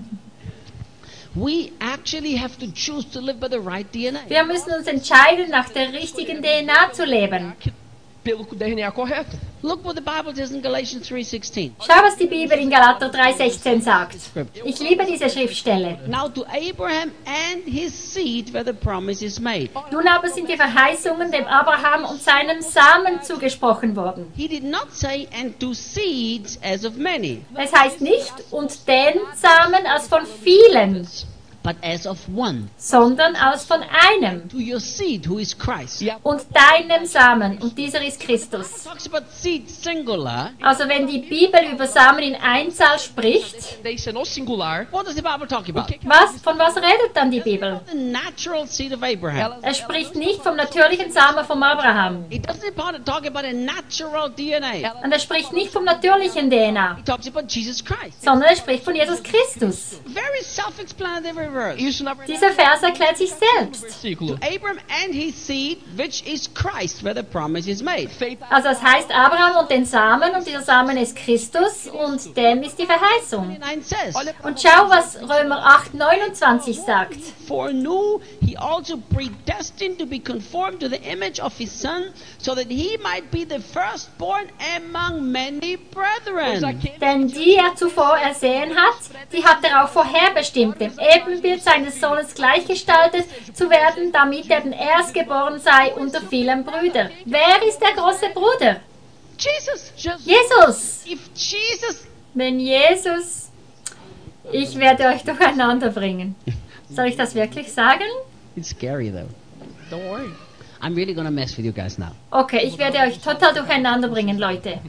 We actually have to choose to live by the right DNA. Wir müssen uns entscheiden, nach der richtigen DNA zu leben. Pelo DNA correto. Look what the Bible says in Galatians 3:16. Schau, was die Bibel in Galater 3,16 sagt. Ich liebe diese Schriftstelle. Now to Abraham and his seed where the promise is made. Nun aber sind die Verheißungen dem Abraham und seinem Samen zugesprochen worden. He did not say and to seeds as of many, Es heißt nicht und den Samen als von vielen, but as of one. sondern als von einem. To your seed who is Christ. Und deinem Samen, und dieser ist Christus. Talks about seed singular. Also wenn die Bibel über Samen in Einzahl spricht, Tendência no singular. What does the Bible talk about? von was redet dann die Bibel? The natural seed of Abraham. Er spricht nicht vom natürlichen Samen von Abraham. It doesn't talk about a natural DNA. Und er spricht nicht vom natürlichen DNA, He talks about Jesus Christ. sondern er spricht von Jesus Christus. Very self-explanatory verse. Isso na Dieser Vers erklärt sich selbst. versículo. Abraham and his seed, which is Christ, where the promise is made. Feita Also es heißt Abraham und den Samen und dieser Samen ist Christus und dem ist die Verheißung. 9 says, Und schau, was Römer 8,29 sagt. foreknew he also predestined to be conformed to the image of his son, so that he might be the firstborn among many brethren. Denn die er zuvor ersehen hat, die hat er auch vorherbestimmt, dem Ebenbild seines Sohnes gleichgestaltet zu werden, damit er den Erstgeboren sei unter vielen Brüdern. Wer ist der große Bruder? Jesus. Jesus! If Jesus, Wenn Jesus, ich werde euch durcheinander bringen. Soll ich das wirklich sagen? it's scary though. Don't worry. I'm really gonna mess with you guys now. Okay, ich werde euch total durcheinander bringen, Leute.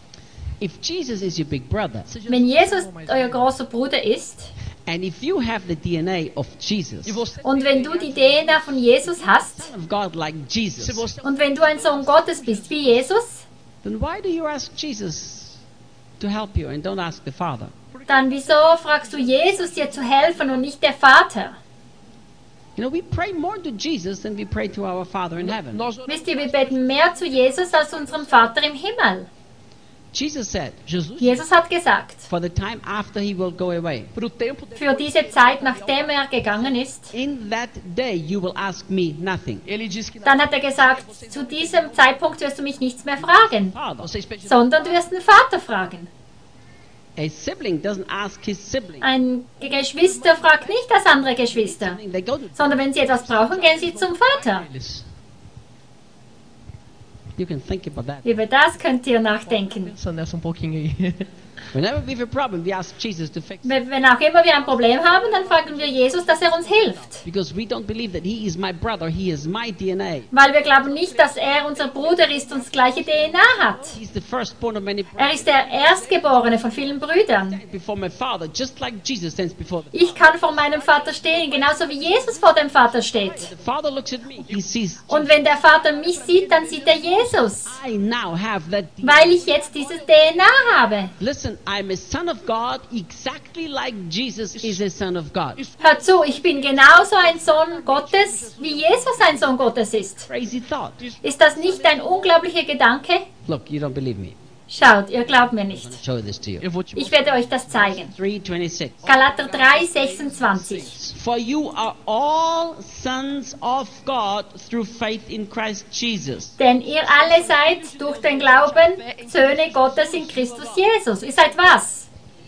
If Jesus is your big brother, Wenn Jesus euer großer Bruder ist and if you have the DNA of Jesus, E você, und wenn du die DNA von Jesus hast of God like se Jesus, você und wenn du ein Sohn Gottes bist wie Jesus, then why do you ask Jesus to help you and don't ask the Father? dann wieso fragst du Jesus, dir zu helfen und nicht der Vater? You know, we pray more to Jesus than we pray to our Father in heaven. Nós Wisst ihr, wir beten mehr zu Jesus als unserem Vater im Himmel. Jesus said, Jesus hat gesagt, for the time after he will go away, pro tempo für diese Zeit, nachdem er gegangen ist, in that day you will ask me nothing. ele disse que dann hat er gesagt, zu diesem Zeitpunkt wirst du mich nichts mehr fragen, Father. vocês pedirão. sondern du wirst den Vater fragen. A sibling doesn't ask his sibling. Ein Geschwister fragt nicht das andere Geschwister, They go to, sondern wenn sie etwas brauchen, gehen sie zum Vater. Eles. you can think about that. Über das könnt ihr nachdenken. Pensando nessa pouquinho aí. Whenever we have a problem, we ask Jesus to fix it. Wenn auch immer wir ein Problem haben, dann fragen wir Jesus, dass er uns hilft. Because we don't believe that he is my brother, he is my DNA. Weil wir glauben nicht, dass er unser Bruder ist und das gleiche DNA hat. He's the firstborn of many Er ist der Erstgeborene von vielen Brüdern. before my Father, just like Jesus stands before the Ich kann vor meinem Vater stehen, genauso wie Jesus vor dem Vater steht. The Father looks at me, he sees Und wenn der Vater mich sieht, dann sieht er Jesus. I now have that DNA. Weil ich jetzt dieses DNA habe. Listen, I'm a son of God exactly like Jesus is a son of God. Hör zu, ich bin genauso ein Sohn Gottes, wie Jesus ein Sohn Gottes ist. Crazy thought. Ist das nicht ein unglaublicher Gedanke? Look, you don't believe me. Schaut, ihr glaubt mir nicht. I'll show this to you. Eu vou te Ich werde euch das zeigen. 3:26. Galater 3, 26. For you are all sons of God through faith in Christ Jesus. Denn ihr alle seid durch den Glauben Söhne Gottes in Christus Jesus. Ihr seid was?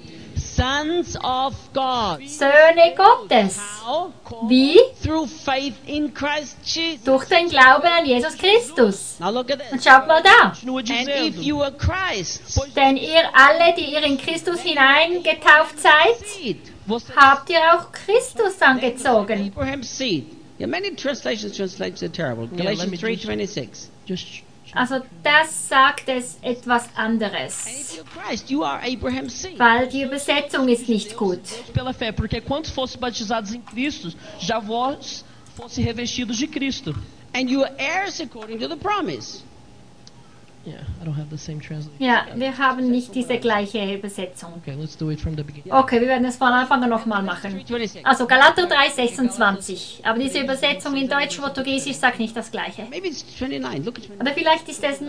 Sons of God. Söhne Gottes. How? Wie? Through faith in Christ Jesus. Durch den Glauben an Jesus Christus. Now look at Und this. schaut mal da. continua And if dizendo. you are Christ, Denn ihr alle, die ihr in Christus hineingetauft seid, seed, Você habt ihr auch Christus angezogen. Abraham's seed. Yeah, many translations translate it terrible. Yeah, let me Galatians 3:26. just Also das sagt es etwas And if anderes. you're Christ, you are Abraham's seed. Weil die Übersetzung ist nicht gut. pela fé, porque quantos fossem batizados em Cristo, já vós fossem revestidos de Cristo. And you are heirs according to the promise. Yeah, I don't have the same translation. Ja, wir haben nicht diese gleiche Übersetzung. Okay, let's do it from the beginning. Okay, wir werden es von Anfang an nochmal machen. 3:26. Also Galater 3, 26. Aber diese Übersetzung in Deutsch-Portugiesisch sagt nicht das Gleiche. Maybe it's 29. Look at 29. Oder vielleicht ist es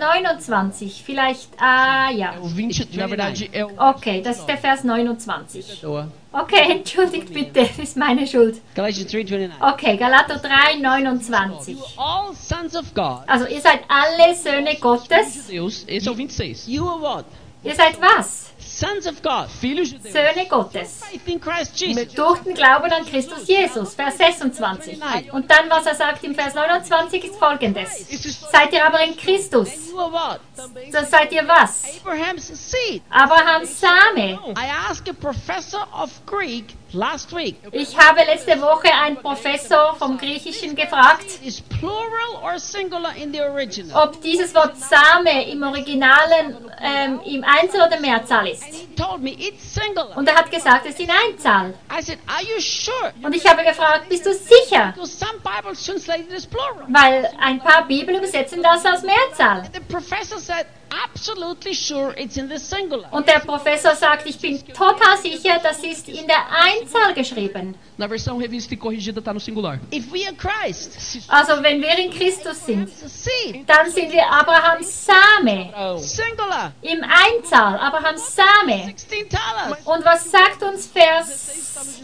29. Vielleicht, ja. O 20, na verdade, é o Okay, das ist der Vers 29. Or Okay, entschuldigt bitte, das ist meine Schuld. Galatians 3:29. Okay, Galater 3, 29. All sons of God. Also ihr seid alle Söhne Gottes. Deus. Esse é o 26. You are what? Ihr seid was? Sons of God. Filhos de Deus. Söhne Gottes. Faith in Christ Jesus. Durch den Glauben an Christus Jesus. Vers 26. Und dann, was er sagt im Vers 29, ist folgendes. Seid ihr aber in Christus, You are what? so seid ihr was? Abraham's seed. Abrahams Same. I asked a professor of Greek last week. Ich habe letzte Woche einen Professor vom Griechischen gefragt, Is plural or singular in the original? ob dieses Wort Same im Originalen im Einzel- oder Mehrzahl ist. And he told me it's singular. Und er hat gesagt, es ist in Einzahl. I said, are you sure? Und ich habe gefragt, bist du sicher? Because some Bibles translate it as plural. Weil ein paar Bibeln übersetzen das als Mehrzahl. The professor said, absolutely sure it's in the singular. Und der Professor sagt, ich bin total sicher, das ist in der Einzahl geschrieben. Na versão revista e corrigida está no singular. If we are Christ, Also wenn wir in Christus sind, it's a seed. dann sind wir Abrahams Same. Singular. Im Einzahl, Abrahams Same. 16 talents. Und was sagt uns Vers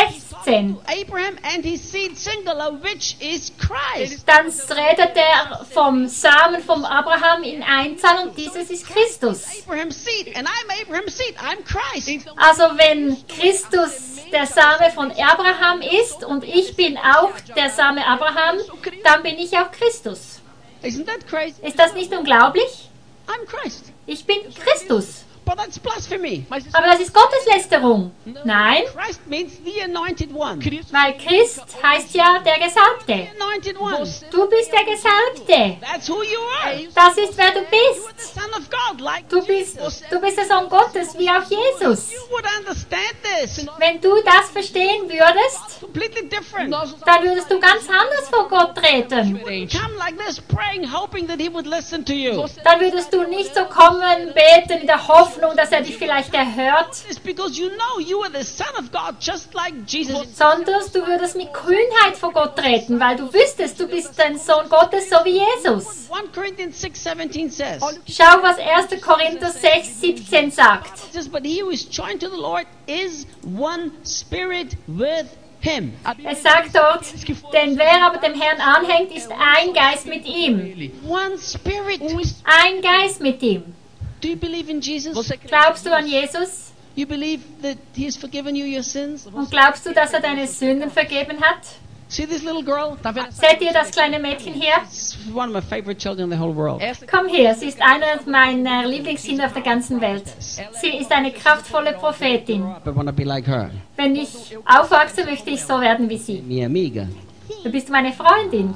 16? Abraham and his seed singular, which is Christ. Dann redet er vom Samen vom Abraham in Einzahl und dieses ist Christus. Abraham's seed, and I'm Abraham's seed. I'm Christ. Also wenn Christus der Same von Abraham ist und ich bin auch der Same Abraham, dann bin ich auch Christus. Isn't that crazy? Ist das nicht unglaublich? I'm Christ. Ich bin Christus. But that's blasphemy. Mas isso Aber das ist Gotteslästerung. Nein, Christ means the anointed one. Cristo, weil Christ heißt ja der Gesalbte. The anointed one. Du bist der Gesalbte. That's who you are. Das ist, wer du The bist. Son of God, like Du bist der Sohn Gottes, wie auch Jesus. you would understand this. Wenn du das verstehen würdest, Completely different. nós dann würdest du ganz anders vor Gott treten. diferente. Come like this, praying, hoping that He would listen to you. Dann würdest du nicht so kommen, beten in der Hoffnung, Hoffnung, dass er dich vielleicht erhört, It's because you know you are the Son of God, just like Jesus. sondern du würdest mit Kühnheit vor Gott treten, weil du wüsstest, du bist ein Sohn Gottes, so wie Jesus. 1 Corinthians 6:17 says, Schau, was 1. Korinther 6, 17 sagt. it says, but he who is joined to the Lord is one spirit with him. Es sagt dort, denn wer aber dem Herrn anhängt, ist ein Geist mit ihm. One spirit. Ein Geist mit ihm. Do you believe in Jesus? Glaubst du an Jesus? You believe that he has forgiven you your sins? Und glaubst du, dass er deine Sünden vergeben hat? See this little girl? Seht ihr das kleine Mädchen hier? It's one of my favorite children in the whole world. Komm her, sie ist einer meiner Lieblingskinder auf der ganzen Welt. Sie ist eine kraftvolle Prophetin. I want to be like her. Wenn ich aufwachse, möchte ich so werden wie sie. Mi amiga. Du bist meine Freundin.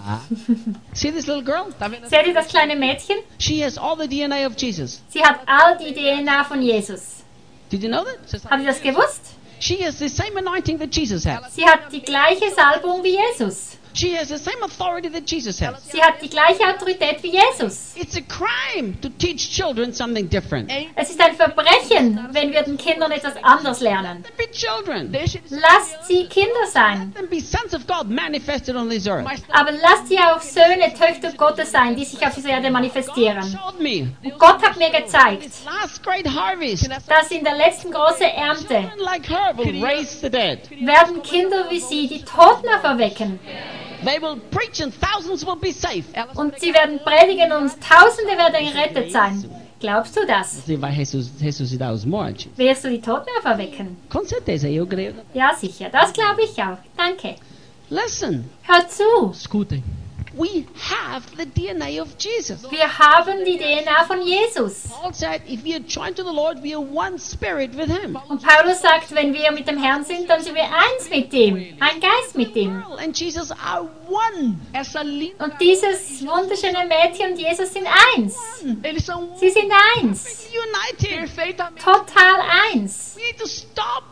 See this little girl? Seht ihr das kleine Mädchen? She has all the DNA of Jesus. Sie hat all die DNA von Jesus. Did you know that? Habt ihr das gewusst? She has the same anointing that Jesus had. Sie hat die gleiche Salbung wie Jesus. She has the same authority that Jesus has. Sie hat die gleiche Autorität wie Jesus. It's a crime to teach children something different. Es ist ein Verbrechen, wenn wir den Kindern etwas anderes lernen. Let them be children. Lasst sie Kinder sein. Let them be sons of God manifested on this earth. Aber lasst sie auch Söhne, Töchter Gottes sein, die sich auf dieser Erde manifestieren. Showed me Und Gott hat mir gezeigt, last great harvest. dass in der letzten großen Ernte Children like her will raise the dead. werden Kinder wie sie die Toten auferwecken. They will preach and thousands will be saved. Und sie werden predigen und Tausende werden gerettet sein. Glaubst du das? Se vai ressuscitar os mortos? Wirst du die Toten auferwecken? Com certeza, eu creio. Ja, sicher. Das glaube ich auch. Danke. Listen, Hör zu. Escutem. we have the DNA of Jesus. Wir haben die DNA von Jesus. Paul said, if we are joined to the Lord, we are one spirit with Him. Und Paulus sagt, wenn wir mit dem Herrn sind, dann sind wir eins mit ihm. Ein Geist mit ihm. And Jesus are one. Essa linda. Und dieses wunderschöne Mädchen und Jesus sind eins. Eles são Sie sind eins. United. perfeitamente. Total eins. We need to stop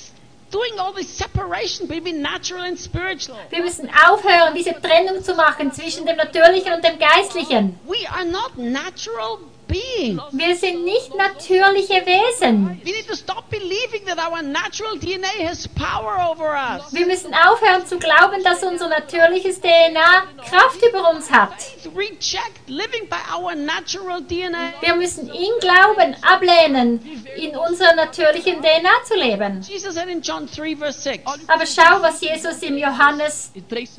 doing all this separation between natural and spiritual. Wir müssen aufhören, diese Trennung zu machen zwischen dem Natürlichen und dem Geistlichen. We are not natural beings. Wir sind nicht natürliche Wesen. We need to stop believing that our natural DNA has power over us. Wir müssen aufhören zu glauben, dass unser natürliches DNA Kraft über uns hat. Reject living by our natural DNA. Wir müssen ihn glauben, ablehnen, in unserer natürlichen DNA zu leben. Jesus said in John 3 verse 6. Aber schau, was Jesus im Johannes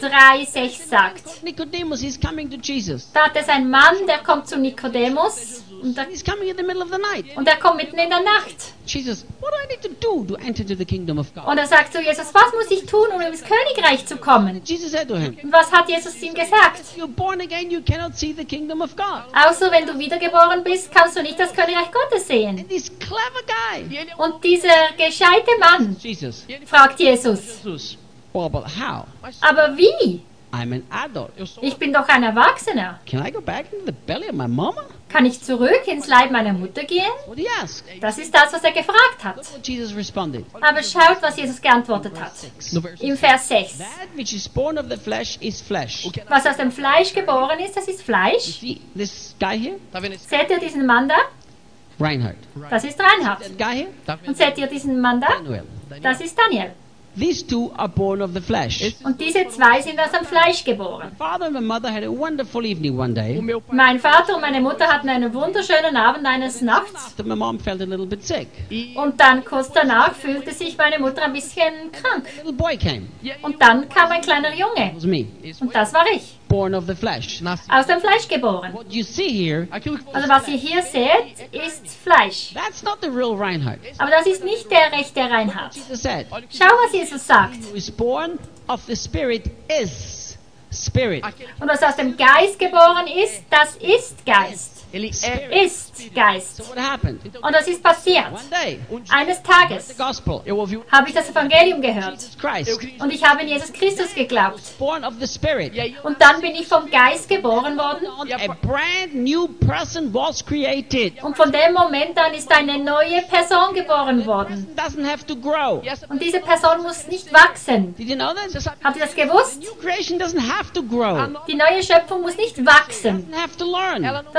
3,6 sagt. Nicodemus, he's coming to Jesus. Da hat es einen Mann, der kommt zu Nikodemus und He's coming in the middle of the night. er kommt mitten in der Nacht. Jesus, what do I need to do to enter into the kingdom of God? Und er sagt zu Jesus, was muss ich tun, um ins Königreich zu kommen? Jesus said to him, Und was hat Jesus ihm gesagt? you're born again, you cannot see the kingdom of God. Außer wenn du wiedergeboren bist, kannst du nicht das Königreich Gottes sehen. And this clever guy, Und dieser gescheite Mann Jesus, fragt Jesus, Jesus. well, but how? aber wie? I'm an adult. Ich bin doch ein Erwachsener. Can I go back into the belly of my mama? Kann ich zurück ins Leib meiner Mutter gehen? What did he ask? Das ist das, was er gefragt hat. What Jesus responded. Aber schaut, was Jesus geantwortet hat. No verso Im Vers 6. That which is born of the flesh is flesh. Was aus dem Fleisch geboren ist, das ist Fleisch. See this guy here? Tá vendo esse Seht ihr diesen Mann da? Reinhard. Das ist Reinhard. That guy here? Tá vendo? Und seht ihr diesen Mann da? Manuel. Das ist Daniel. These two are born of the flesh. Und diese zwei sind aus dem Fleisch geboren. Father and my mother had a wonderful evening one day. O meu pai. Mein Vater und meine Mutter hatten einen wunderschönen Abend eines Nachts. After my mom felt a little bit sick. Und dann kurz danach fühlte sich meine Mutter ein bisschen krank. A little boy came. Und dann kam ein kleiner Junge. It was me. Und das war ich. Born of the flesh. Nasce. Aus dem Fleisch geboren. What you see here, Aquilo que Also was ihr hier seht, ist Fleisch. that's not the real Reinhard. Aber das ist nicht der rechte Reinhard. Jesus said, Schau, was Jesus sagt. who is born of the Spirit is Spirit. Und was aus dem Geist geboren ist, das ist Geist. ele é. Ist Geist. So what happened? Und das ist passiert. One day, Eines the Tages gospel. Eu ouvi habe ich das Evangelium gehört. Jesus Christ, Und ich habe in Jesus Christus geglaubt. born of the Spirit. Und dann bin ich vom Geist geboren worden. And a brand new person was created. Und von dem Moment an ist eine neue Person geboren worden. Doesn't have to grow. Und diese Person muss nicht wachsen. Did you know that? Habt ihr das gewusst? New creation doesn't have to grow. Die neue Schöpfung muss nicht wachsen. Doesn't have to learn. Man muss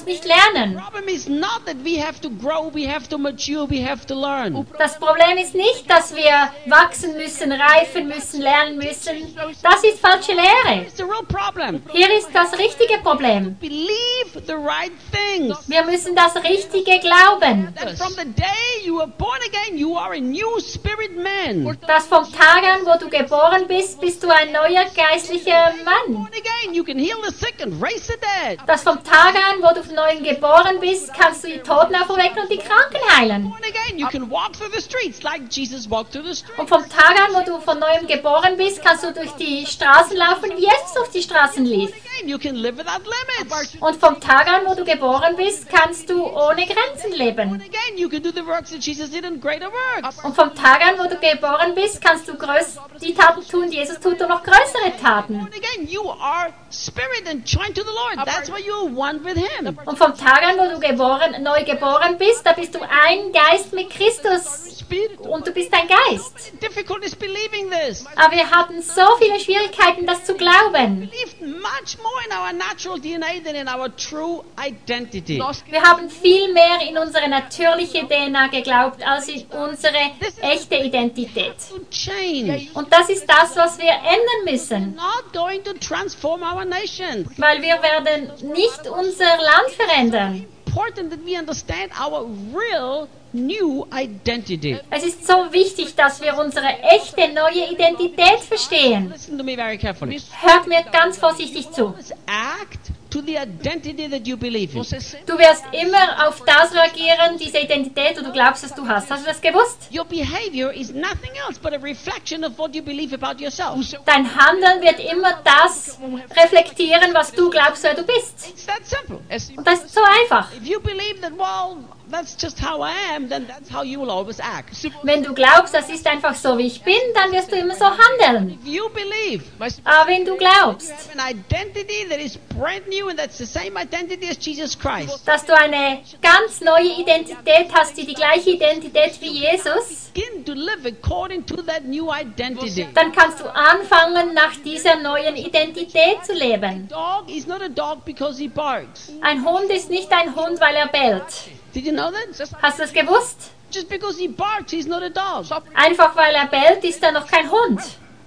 musst nicht lernen. Problem is not that we have to grow, we have to mature, we have to learn. Das Problem ist nicht, dass wir wachsen müssen, reifen müssen, lernen müssen. Das ist falsche Lehre. It's the real problem. Hier ist das richtige Problem. Believe the right things. Wir müssen das Richtige glauben. That from the day you were born again, you are a new spirit man. Dass vom Tag an, wo du geboren bist, bist du ein neuer geistlicher Mann. Born again, you can heal the sick and raise the dead. Dass vom Tag an, wo du von neuem geboren bist, kannst du die Toten auferwecken und die Kranken heilen. Born again, you can walk through the streets like Jesus walked through the streets. Und vom Tag an, wo du von neuem geboren bist, kannst du durch die Straßen laufen, wie Jesus durch die Straßen lief. Again, you can live without limits. Und vom Tag an, wo du geboren bist, kannst du ohne Grenzen leben. Again, you can do the works that Jesus did and greater works. Und vom Tag an, wo du geboren bist, kannst du die Taten tun, die Jesus tut, und noch größere Taten. Born again, you are spirit and joined to the Lord. That's why you're one with Him. Und vom Tag an, wo du neu geboren bist, da bist du ein Geist mit Christus. Und du bist ein Geist. Difficult is believing this. Aber wir hatten so viele Schwierigkeiten, das zu glauben. Believed much more in our natural DNA than in our true identity. Wir haben viel mehr in unsere natürliche DNA geglaubt, als in unsere echte Identität. To change. Und das ist das, was wir ändern müssen. Not going to transform our nation. Weil wir werden nicht unser Land verändern. Important that we understand our real new identity. Es ist so wichtig, dass wir unsere echte neue Identität verstehen. Listen to me very carefully. Hört mir ganz vorsichtig zu. Act to the identity that you believe in. Du wirst immer auf das reagieren, diese Identität, die du glaubst, dass du hast. Hast du das gewusst? Your behavior is nothing else but a reflection of what you believe about yourself. Dein Handeln wird immer das reflektieren, was du glaubst, wer du bist. It's that simple. Und das ist so einfach. If you believe that, well, that's just how I am, then that's how you will always act. Wenn du glaubst, das ist einfach so, wie ich bin, dann wirst du immer so handeln. If you believe Aber wenn du glaubst, you have an identity that is brand new and that's the same identity as Jesus Christ, dass du eine ganz neue Identität hast, die gleiche Identität wie Jesus, begin to live according to that new identity. dann kannst du anfangen, nach dieser neuen Identität zu leben. Dog is not a dog because he barks. Ein Hund ist nicht ein Hund, weil er bellt. Did you know that? Hast du das gewusst? Just because he barks, he's not a dog. Einfach weil er bellt, ist er noch kein Hund.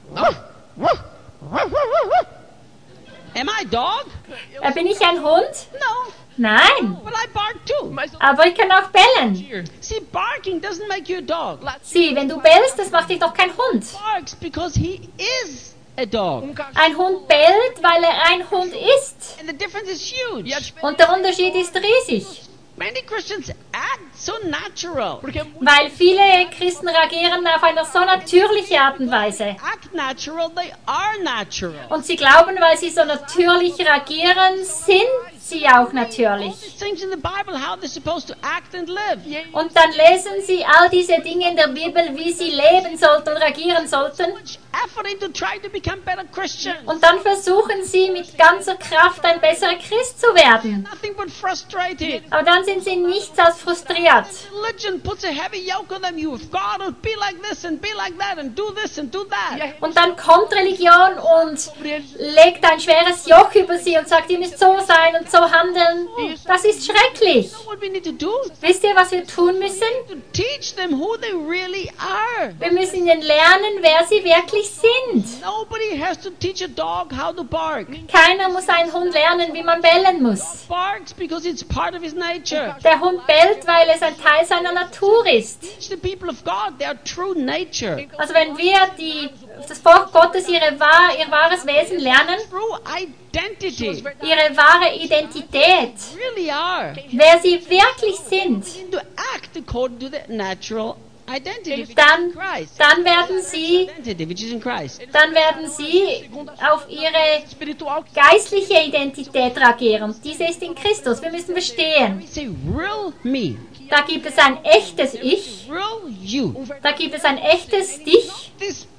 Am I a dog? Bin ich ein Hund? No, Nein, but I bark too. aber ich kann auch bellen. See, barking doesn't make you a dog. Sieh, wenn du bellst, das macht dich doch kein Hund. Barks because he is a dog. Ein Hund bellt, weil er ein Hund ist. And the difference is huge. Und der Unterschied ist riesig. Many Christians act so natural. Weil viele Christen reagieren auf eine so natürliche Art und Weise. Act natural, they are natural. Und sie glauben, weil sie so natürlich reagieren, sind sie auch natürlich. These things in the Bible, how they're supposed to act and live. Und dann lesen sie all diese Dinge in der Bibel, wie sie leben sollten und reagieren sollten. Effort into trying to become better Christians. Und dann versuchen sie mit ganzer Kraft ein besserer Christ zu werden. Nothing but frustrated. Aber dann sind sie nichts als frustriert. Religion puts a heavy yoke on them. You've got to be like this and be like that and do this and do that. Und dann kommt Religion und legt ein schweres Joch über sie und sagt, ihr müsst so sein und so handeln. Das ist schrecklich. You know what we need to do? Wisst ihr, was wir tun müssen? To teach them who they really are. Wir müssen ihnen lernen, wer sie wirklich sind. Nobody has to teach a dog how to bark. Keiner muss einen Hund lernen, wie man bellen muss. Barks because it's part of his nature. Der Hund bellt, weil es ein Teil seiner Natur ist. Teach the people of God their true nature. Also wenn wir das Volk Gottes ihr wahres Wesen lernen, True identity. ihre wahre Identität, Really are. wer sie wirklich sind, Begin to act according to the natural identity. which is dann, in Christ. dann werden sie Identity which is in Christ. auf ihre geistliche Identität reagieren. Diese ist in Christus. Wir müssen verstehen. We say real me. Da gibt es ein echtes Ich, Real you. da gibt es ein echtes Dich. This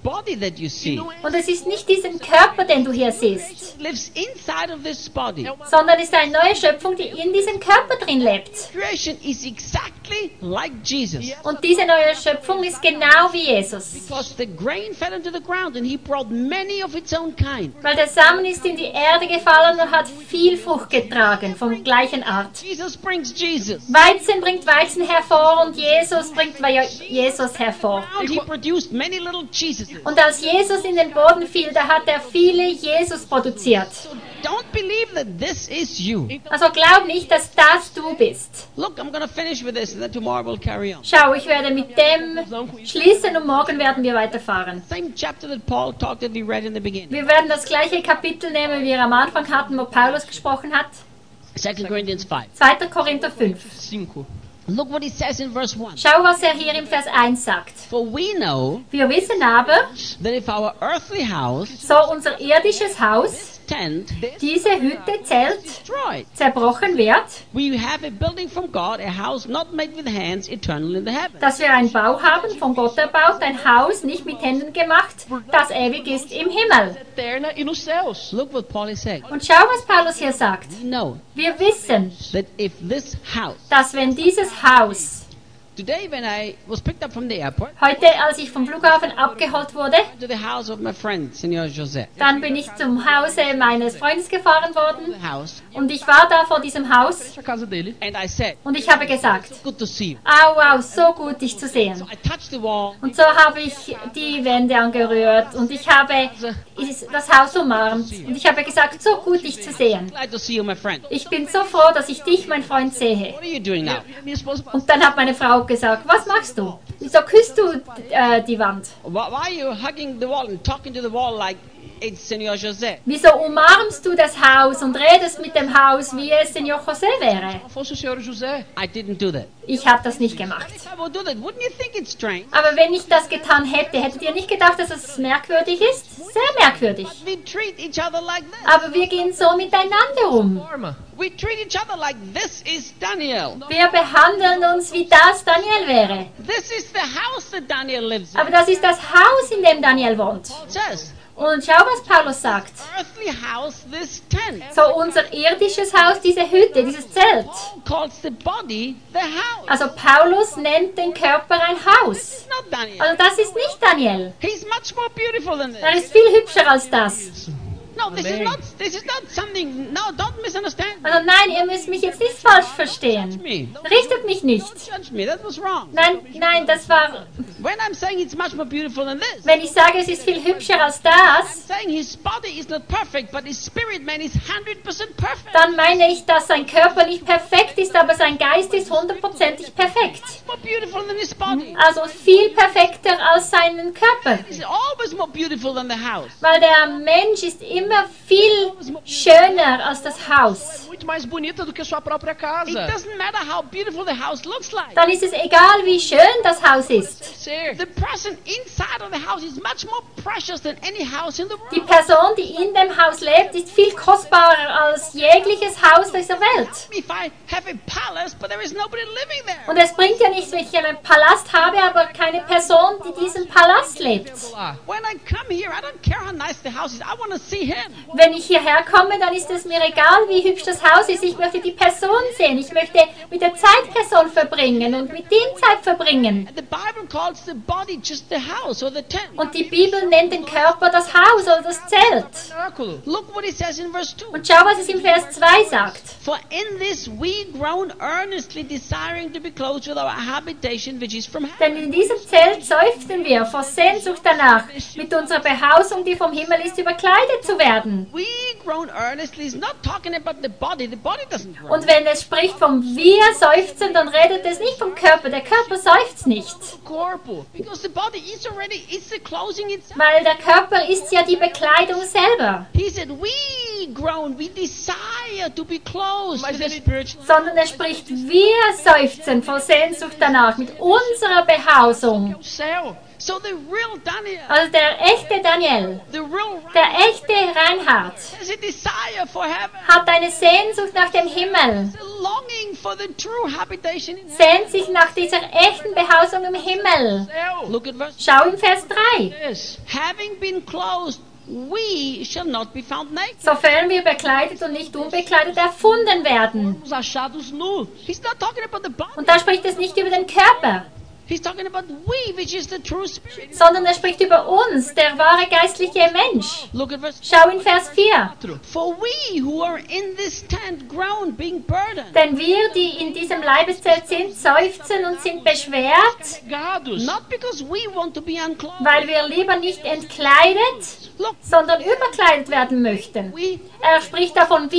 body that you see. Und es ist nicht diesen Körper, den du hier siehst, It lives inside of this body. sondern es ist eine neue Schöpfung, die in diesem Körper drin lebt. Creation is exactly like Jesus. Und diese neue Schöpfung ist genau wie Jesus. Because the grain fell into the ground and he brought many of its own kind. Weil der Samen ist in die Erde gefallen und hat viel Frucht getragen, von gleichen Art. Jesus brings Jesus. Weizen bringt Weizen hervor und Jesus bringt Jesus hervor. And he produced many little Jesuses. Und als Jesus in den Boden fiel, da hat er viele Jesus produziert. So don't believe that this is you. Also glaub nicht, dass das du bist. Look, I'm going to finish with this and then tomorrow we'll carry on. Schau, ich werde mit dem schließen und morgen werden wir weiterfahren. Same chapter that Paul talked that we read in the beginning. Wir werden das gleiche Kapitel nehmen, wie wir am Anfang hatten, wo Paulus gesprochen hat. 2 Corinthians 5. 2. Korinther 5. 5. Look what he says in verse 1. Schau, was er hier im Vers 1 sagt. For we know Wir wissen aber, that if our earthly house, so unser irdisches Haus, tent, diese Hütte, Zelt, destroyed, zerbrochen wird, we have a building from God, a house not made with hands, eternal in the heavens. dass wir einen Bau haben, von Gott erbaut, ein Haus, nicht mit Händen gemacht, das ewig ist im Himmel. Eterna e nos céus. Look what Paul is saying. Und schau, was Paulus hier sagt. We know Wir wissen, that if this house, dass wenn dieses Haus, today when I was picked up from the airport, heute als ich vom Flughafen abgeholt wurde, to the house of my friend, Senor José, dann bin ich zum Hause meines Freundes gefahren worden the house, und ich war da vor diesem Haus A casa dele. and I said, und ich habe gesagt, good to see you. au, wow, so gut dich zu sehen. I touched the wall, Und so habe ich die Wände angerührt und ich habe das Haus umarmt und ich habe gesagt, so gut dich zu sehen. glad to see you, my friend. Ich bin so froh, dass ich dich, mein Freund, sehe. What are you doing now? Minha esposa fala, Und dann hat meine Frau gesagt, was machst du? Wieso küsst du die Wand? Why are you hugging the wall and talking to the wall like it's Senor José? Wieso umarmst du das Haus und redest mit dem Haus, wie es Senor José wäre? fosse o senhor José. I didn't do that. Ich habe das nicht gemacht. If I would do that, wouldn't you think it's strange? Aber wenn ich das getan hätte, hättet ihr nicht gedacht, dass es merkwürdig ist? Sehr merkwürdig. We treat each other like this. Aber wir gehen so miteinander um. Forma. We treat each other like this is Daniel. Wir behandeln uns, wie das Daniel wäre. This is the house that Daniel lives in. Aber das ist das Haus, in dem Daniel wohnt. It says, Und schau, was Paulus sagt. earthly house, this tent. So unser irdisches Haus, diese Hütte, dieses Zelt. Paul calls the body the house. Also Paulus nennt den Körper ein Haus. It's not Daniel. Also das ist nicht Daniel. He's much more beautiful than Er this. ist viel hübscher als das. No, this is not something. No, don't misunderstand Also nein, ihr müsst mich jetzt nicht falsch verstehen. me. Richtet mich nicht. Judge me. That was wrong. Nein, das war, When I'm saying it's much more beautiful than this, wenn ich sage, es ist viel hübscher als I'm das, saying his body is not perfect, but his spirit man is 100% perfect. dann meine ich, dass sein Körper nicht perfekt ist, aber sein Geist ist 100%ig perfekt. More beautiful than his body. Also viel perfekter als seinen Körper. He's always more beautiful than the house. Weil der Mensch ist immer viel schöner als das Haus. Muito mais bonita do que sua própria It casa. doesn't matter how beautiful the house looks like. Dann ist es egal, wie schön das Haus ist. Ser. The person inside of the house is much more precious than any house in the Die world. Person, die in dem Haus lebt, ist viel kostbarer als jegliches Haus dieser Welt. If I have a palace, but there is nobody living there. Und es bringt ja nichts, wenn ich einen Palast habe, aber keine Person, die in diesem Palast lebt. Lá. When I come here, I don't care how nice the house is. I want to see him. Wenn ich hierher komme, dann ist es mir egal, wie hübsch das Haus ist. Ich möchte die Person sehen. Ich möchte mit der Zeitperson verbringen und mit dem Zeit verbringen. And the Bible calls the body just the house or the tent. Und die Bibel nennt den Körper das Haus oder das Zelt. Tabernáculo. Look what it says in verse 2. Und schau, was es im Vers 2 sagt. For in this we groan earnestly, desiring to be close with our habitation which is from heaven. Denn in diesem Zelt seufzen wir vor Sehnsucht danach, mit unserer Behausung, die vom Himmel ist, überkleidet zu werden. We groan earnestly is not talking about the body. The body doesn't groan. Und wenn es spricht vom Wir seufzen, dann redet es nicht vom Körper. Der Körper seufzt nicht. Corpo. Because the body is already, it's the clothing itself. Weil der Körper ist ja die Bekleidung selber. He said, we groan, we desire to be close to the spiritual. Sondern er spricht, wir seufzen vor Sehnsucht danach, mit unserer Behausung. O céu. So the real Daniel, Also der echte Daniel, the real der echte Reinhard, has a desire for heaven, hat eine Sehnsucht nach dem Himmel, a longing for the true habitation in heaven. sehnt sich nach dieser echten Behausung im Himmel. Look at verse Schau in Vers 3. This. having been clothed, we shall not be found naked. Sofern wir bekleidet und nicht unbekleidet erfunden werden. Os achados nus. He's not talking about the body. Und da spricht es nicht über den Körper, He's talking about we, which is the true spirit. sondern er spricht über uns, der wahre geistliche Mensch. Look at verse Schau in Vers 4. For we who are in this tent groan, being burdened, Denn wir, die in diesem Leibeszelt sind, seufzen und sind beschwert, Gados. not because we want to be unclothed. weil wir lieber nicht entkleidet, Look, sondern überkleidet werden möchten. we, Er spricht davon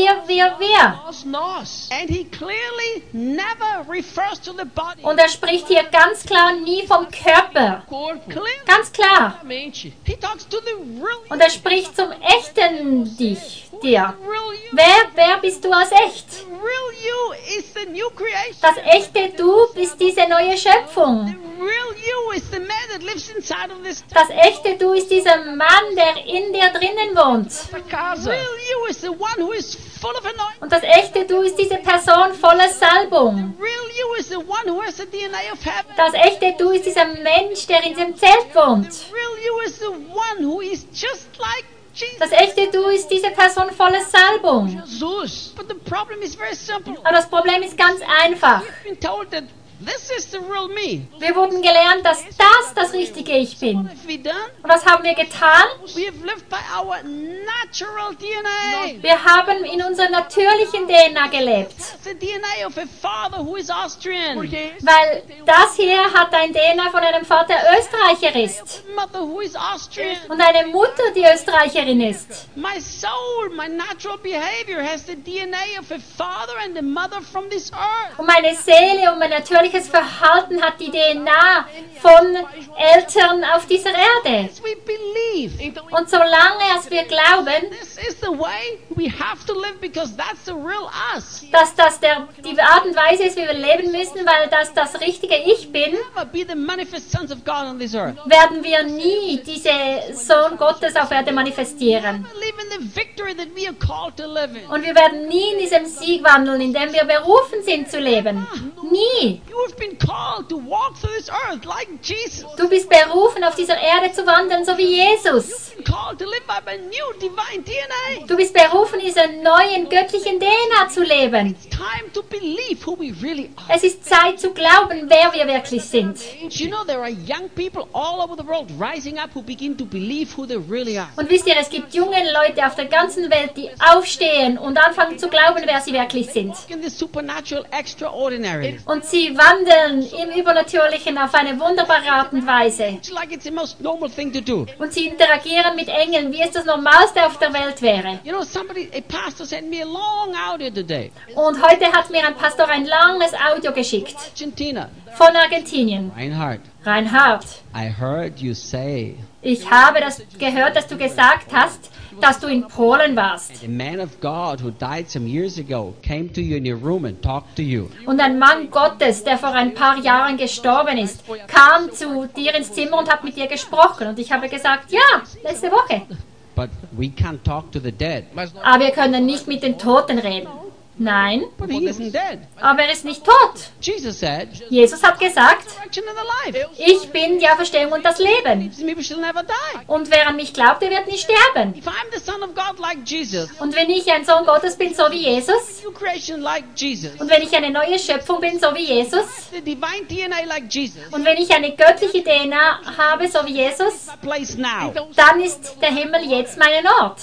wir. Nós. and he clearly never refers to the body. Und er spricht hier ganz klar nie vom Körper. Corpo. Clearly, Ganz klar. Claramente. he talks to the real, Und er spricht zum echten dir. real you. Wer bist du als echt? The real you is the new creation. Das echte Du bist diese neue Schöpfung. The real you is the man that lives inside of this tent. Das echte Du ist dieser Mann, der in dir drinnen wohnt. Da casa. Real you is the one who is full of anointing. Und das echte Du ist diese Person voller Salbung. Real you is the one who has the DNA of heaven. Das echte Du ist dieser Mensch, der in diesem Zelt wohnt. Real you is the one who is just like Jesus. Das echte Du ist diese Person voller Salbung. Jesus. But the problem is very simple. Aber das Problem ist ganz einfach. We've been told that this is the real me. Wir wurden gelernt, dass das richtige Ich bin. What have we done? Und was haben wir getan? We have lived by our natural DNA. Wir haben in unserer natürlichen DNA gelebt. It's the DNA of a father who is Austrian. Porque Weil das hier hat ein DNA von einem Vater, der Österreicher ist. Mother who is Austrian. Und eine Mutter, die Österreicherin ist. My soul, my natural behavior has the DNA of a father and a mother from this earth. Und meine Seele und mein natürliches Verhalten hat die DNA von Eltern auf dieser Erde. We believe. então Und solange als wir glauben, This is the way we have to live because that's the real us. dass das die Art und Weise ist, wie wir leben müssen, weil das richtige Ich bin, Never be the manifest sons of God on this earth. werden wir nie diese Sohn Gottes auf Erde manifestieren. Never live in the victory that we are called to live in. Und wir werden nie in diesem Sieg wandeln, in dem wir berufen sind zu leben. Nie. You have been called to walk through this earth like Jesus. Du bist berufen, auf dieser Erde zu wandeln, so wie Jesus. You've been called to live by a new divine DNA. Du bist berufen, dieser neuen göttlichen DNA zu leben. It's time to believe who we really are. Es ist Zeit zu glauben, wer wir wirklich sind. You know, there are young people all over the world rising up who begin to believe who they really are. Und wisst ihr, es gibt junge Leute auf der ganzen Welt, die aufstehen und anfangen zu glauben, wer sie wirklich sind. In the supernatural, extraordinary. Und sie wandeln im Übernatürlichen auf eine wunderbare Art und Weise. It's like it's the most normal thing to do. Und sie interagieren mit Engeln, wie es das Normalste auf der Welt wäre. You know, a pastor sent me a long audio today. Und heute hat mir ein Pastor ein langes Audio geschickt Argentina. von Argentinien. Reinhard, Reinhard, I heard you say ich habe das gehört, dass du gesagt hast, dass du in Polen warst. a man of God who died some years ago came to you in your room and talked to you. Und ein Mann Gottes, der vor ein paar Jahren gestorben ist, kam zu dir ins Zimmer und hat mit dir gesprochen. Und ich habe gesagt, ja, letzte Woche. But we can't talk to the dead. mas nós Aber wir können nicht mit den Toten reden. Nein, But he isn't dead. aber er ist nicht tot. Jesus said, Jesus hat gesagt, resurrection and the life. ich bin die Auferstehung und das Leben. People shall never die. Und wer an mich glaubt, der wird nicht sterben. If I'm the son of God like Jesus, Und wenn ich ein Sohn Gottes bin, so wie Jesus, new creation like Jesus, und wenn ich eine neue Schöpfung bin, so wie Jesus, the divine DNA like Jesus, und wenn ich eine göttliche DNA habe, so wie Jesus, my place now. dann ist der Himmel jetzt mein Ort.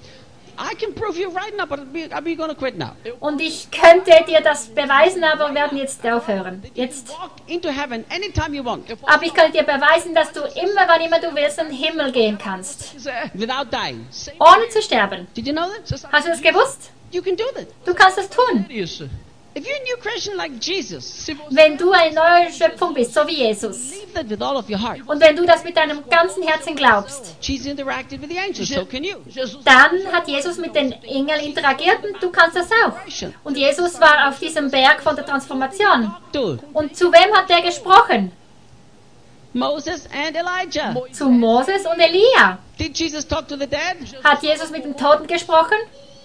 I can prove you right now, but are we going to quit now? Und ich könnte dir das beweisen, aber wir werden jetzt aufhören. Jetzt. Walk into heaven anytime you want, Aber ich könnte dir beweisen, dass du immer, wann immer du willst, in den Himmel gehen kannst. without dying. Ohne zu sterben. Did you know that? Hast du das gewusst? You can do that. Du kannst das tun. isso. If you're a new creation like Jesus, Se você Wenn du eine neue Schöpfung bist, so wie Jesus. believe that with all of your heart. Und wenn du das mit deinem ganzen Herzen glaubst, Jesus interacted with the angels, so can you. Jesus dann hat Jesus mit den Engeln interagiert und du kannst das auch. Und Jesus war auf diesem Berg von der Transformation. Do it. Und zu wem hat er gesprochen? Moses and Elijah. Zu Moses und Elia. Did Jesus talk to the dead? Hat Jesus mit den Toten gesprochen?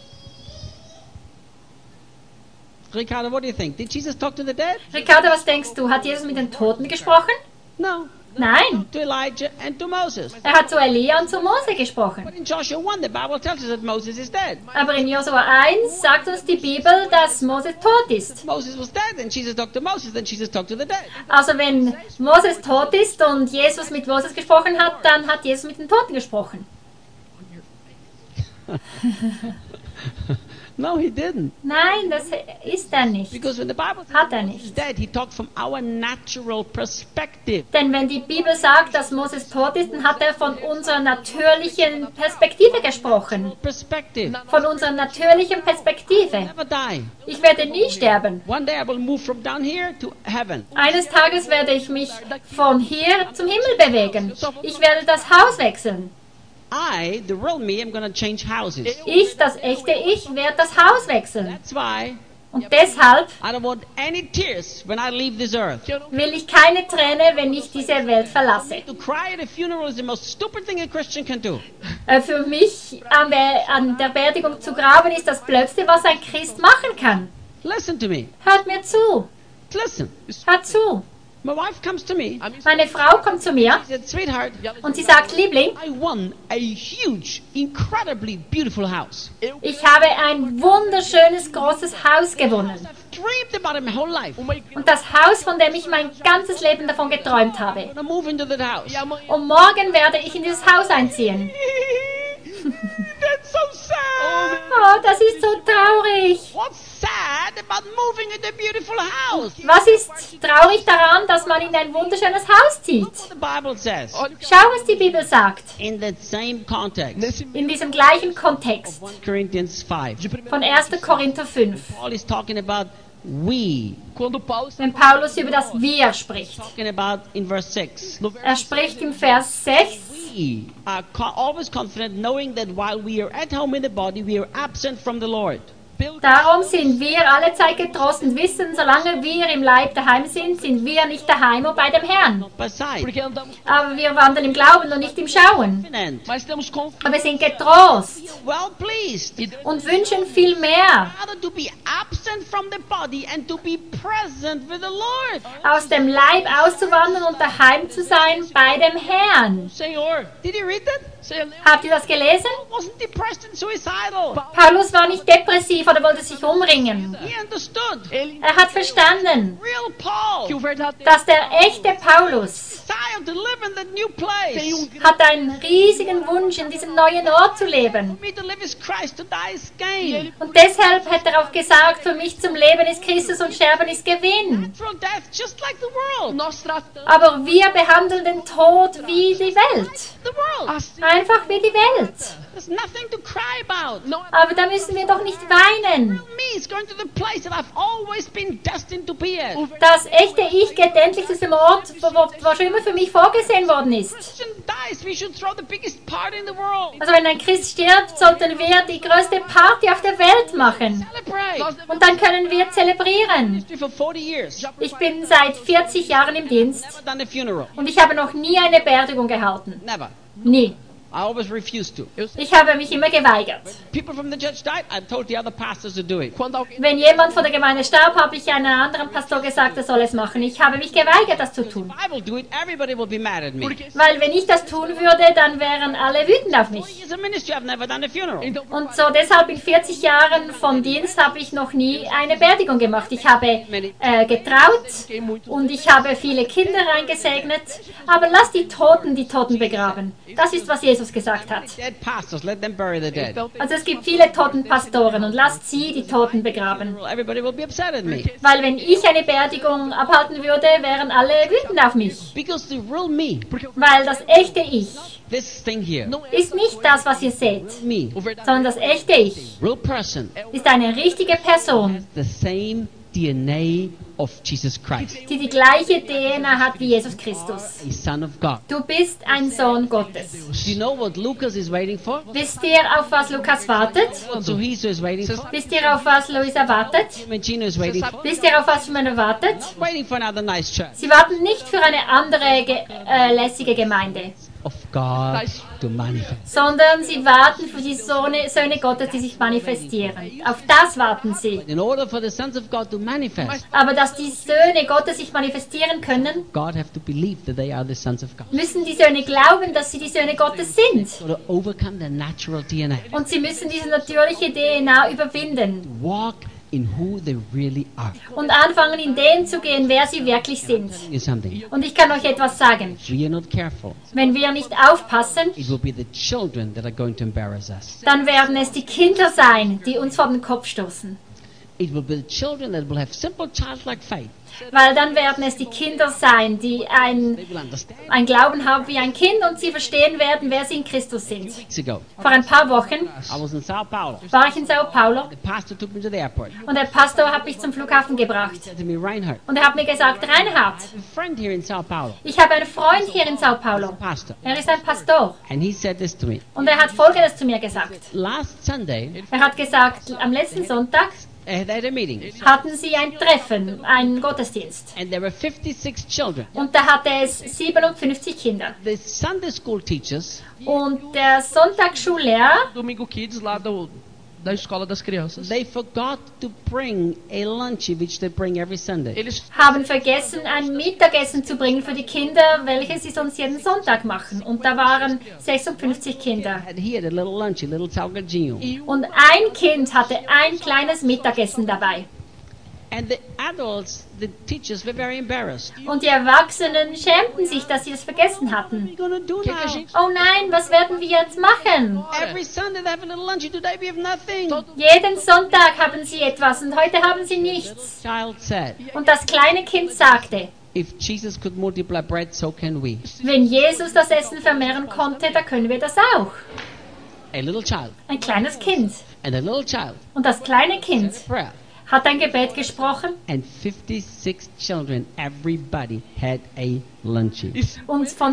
Ricardo, what do you think? Did Jesus talk to the dead? Ricardo, was denkst du? Hat Jesus mit den Toten gesprochen? No. Nein. To Elijah and to Moses. Er hat zu Elia und zu Mose gesprochen. But in Joshua 1, the Bible tells us that Moses is dead. Aber in Josua 1 sagt uns die Bibel, dass Mose tot ist. Moses was dead, and Jesus talked to Moses, then Jesus talked to the dead. Also wenn Moses tot ist und Jesus mit Moses gesprochen hat, dann hat Jesus mit den Toten gesprochen. No, he didn't. Nein, das ist er nicht. Because when the Bible says Hat er Moses is nicht. dead, he talked from our natural perspective. Denn wenn die Bibel sagt, dass Moses tot ist, dann hat er von unserer natürlichen Perspektive gesprochen. Perspective. Von unserer natürlichen Perspektive. Never die. Ich werde nie sterben. One day I will move from down here to heaven. Eines Tages werde ich mich von hier zum Himmel bewegen. Ich werde das Haus wechseln. I, the real me, am going to change houses. Ich, das echte Ich, werde das Haus wechseln. That's why Und deshalb I don't want any tears when I leave this earth. will ich keine Träne, wenn ich diese Welt verlasse. To cry at a funeral is the most stupid thing a Christian can do. Für mich an der Beerdigung zu graben ist das Blödste, was ein Christ machen kann. Listen to me. Hört mir zu. Listen. Hört zu. My wife comes to me. Meine Frau kommt zu mir She said, sweetheart, und sie sagt, Liebling, I won a huge, incredibly beautiful house. ich habe ein wunderschönes, großes Haus gewonnen. I've dreamed about it my whole life. Und das Haus, von dem ich mein ganzes Leben davon geträumt habe. I'm going to move into that house. Und morgen werde ich in dieses Haus einziehen. That's so sad. Oh, das ist so traurig. What's sad about moving into a beautiful house? Was ist traurig daran, dass man in ein wunderschönes Haus zieht? The Bible says, Schau, was die Bibel sagt. in the same context, In diesem gleichen Kontext 1 Corinthians 5, von 1. Korinther 5. Paul is talking about we, Quando Paulo está Wenn Paulus über das Wir spricht. talking about in verse 6. Er spricht im Vers 6. We are always confident knowing that while we are at home in the body, we are absent from the Lord. Darum sind wir alle Zeit getrost und wissen, solange wir im Leib daheim sind, sind wir nicht daheim und bei dem Herrn. By sight, porque andamos, Aber wir wandeln im Glauben und nicht im Schauen. confident, mas temos confiança. Aber wir sind getrost well pleased, und wünschen viel mehr, rather to be absent from the body and to be present with the Lord. aus dem Leib auszuwandern und daheim zu sein bei dem Herrn. Senhor, Did you read that? Senhor, Habt ihr das gelesen? Wasn't depressed and suicidal. Paulus war nicht depressiv oder wollte sich umbringen. He understood. ele Er hat verstanden, Real que o Paul verdadeiro dass der echte Paulus desired to live in that new tem place. hat einen riesigen Wunsch, in diesem neuen Ort zu leben. For me to live is Christ, to die is gain. Und deshalb hat er auch gesagt, für mich zum Leben ist Christus und Sterben ist Gewinn. Natural death, just like the world. nós tratamos Aber wir behandeln den Tod wie die Welt. The world. assim. Einfach wie die Welt. There's nothing to cry about. Não Aber da müssen wir doch nicht weinen. Me is going to the place that I've always been destined to be at. Das echte Ich geht endlich zu dem Ort, wo schon immer für mich vorgesehen worden ist. Christian dies, we should throw the biggest party in the world. Also wenn ein Christ stirbt, sollten wir die größte Party auf der Welt machen. Celebrate. Und dann können wir zelebrieren. For 40 years, Ich bin seit 40 Jahren im Dienst never done a funeral. und ich habe noch nie eine Beerdigung gehalten. Never. Nie. I always refused to. Ich habe mich immer geweigert. People from the church died, I told the other pastors to do it. Quando alguém Wenn jemand von der Gemeinde starb, habe ich einem anderen Pastor gesagt, er soll es machen. Ich habe mich geweigert, das zu tun. If I will do it, everybody will be mad at me. porque Weil wenn ich das tun würde, dann wären alle wütend auf mich. As a ministry, I've never done a funeral. então Und so deshalb in 40 Jahren vom Dienst habe ich noch nie eine Beerdigung gemacht. Ich habe getraut fiquei muito und ich habe viele Kinder eingesegnet. Aber lass die Toten begraben. Das ist, was Jesus gesagt hat. Dead pastors, let them bury the dead. então Also es gibt viele Totenpastoren und lasst sie die Toten begraben. Everybody will be upset at me. Weil wenn ich eine Beerdigung abhalten würde, wären alle wütend auf mich. Because the real me, Weil das echte Ich this thing here, ist nicht das, was ihr seht, me, o verdadeiro sondern das echte Ich real person, ist eine richtige Person. the same DNA of Jesus Christ, die die gleiche DNA hat wie Jesus Christus. a son of God. Du bist ein Sohn Gottes. Do you know what Lucas is waiting for? Wisst ihr, auf was Lukas wartet? What Suhiso is waiting for? Wisst ihr, auf was Luisa wartet? Magino is waiting for? Wisst ihr, auf was Schmene wartet? Waiting for another nice church Sie warten nicht für eine andere lässige Gemeinde, of God to manifest. sondern sie warten für die Söhne Gottes, die sich manifestieren. Auf das warten sie. In order for the sons of God to manifest, Aber dass die Söhne Gottes sich manifestieren können, God have to believe that they are the sons of God. müssen die Söhne glauben, dass sie die Söhne Gottes sind. So to overcome the natural DNA, Und sie müssen diese natürliche DNA überwinden walk in who they really are. und anfangen, in denen zu gehen, wer sie wirklich sind. Tell you something. Und ich kann euch etwas sagen. If we are not careful, Wenn wir nicht aufpassen, it will be the children that are going to embarrass us. dann werden es die Kinder sein, die uns vor den Kopf stoßen. It will be the children that will have simple childlike faith. Weil dann werden es die Kinder sein, die They will understand. ein Glauben haben wie ein Kind und sie verstehen werden, wer sie in Christus sind. Weeks ago, Vor ein paar Wochen I was in Sao Paulo. war ich in Sao Paulo The pastor took me to the airport. und der Pastor hat mich zum Flughafen gebracht. He said to me, Reinhard, Und er hat mir gesagt, Reinhard, I have a friend here in Sao Paulo, ich habe einen Freund hier in Sao Paulo. pastor. Er ist ein Pastor. And he said this to me. Und er hat Folgendes zu mir gesagt. Last Sunday, Er hat gesagt, am letzten Sonntag they had a meeting. hatten sie ein Treffen, einen Gottesdienst. And there were 56 children. Und da hatte es 57 Kinder. The Sunday school teachers Und der Sonntagsschullehrer, Domingo Kids lá da escola das crianças. they forgot to bring a lunch which they bring every Sunday. Eles haben vergessen, ein Mittagessen zu bringen für die Kinder, welches sie sonst jeden Sonntag machen. Und da waren 56 Kinder. And he had a little lunch, a little salgadinho. Und ein Kind hatte ein kleines Mittagessen dabei. And the adults, the teachers, were very embarrassed. Und die Erwachsenen schämten sich, dass sie das vergessen What are hatten. we going to do que a now? gente Oh nein, was werden wir jetzt machen? Every Sunday they have a little lunch. Today we have nothing. Jeden Sonntag haben sie etwas und heute haben sie nichts. Child said, Und das kleine Kind sagte, if Jesus could multiply bread, so can we. wenn Jesus das Essen vermehren konnte, da können wir das auch. A little child Ein kleines Kind. and a little child. Und das kleine Kind Prayer. hat ein Gebet gesprochen And 56 children, everybody had a lunchy. und von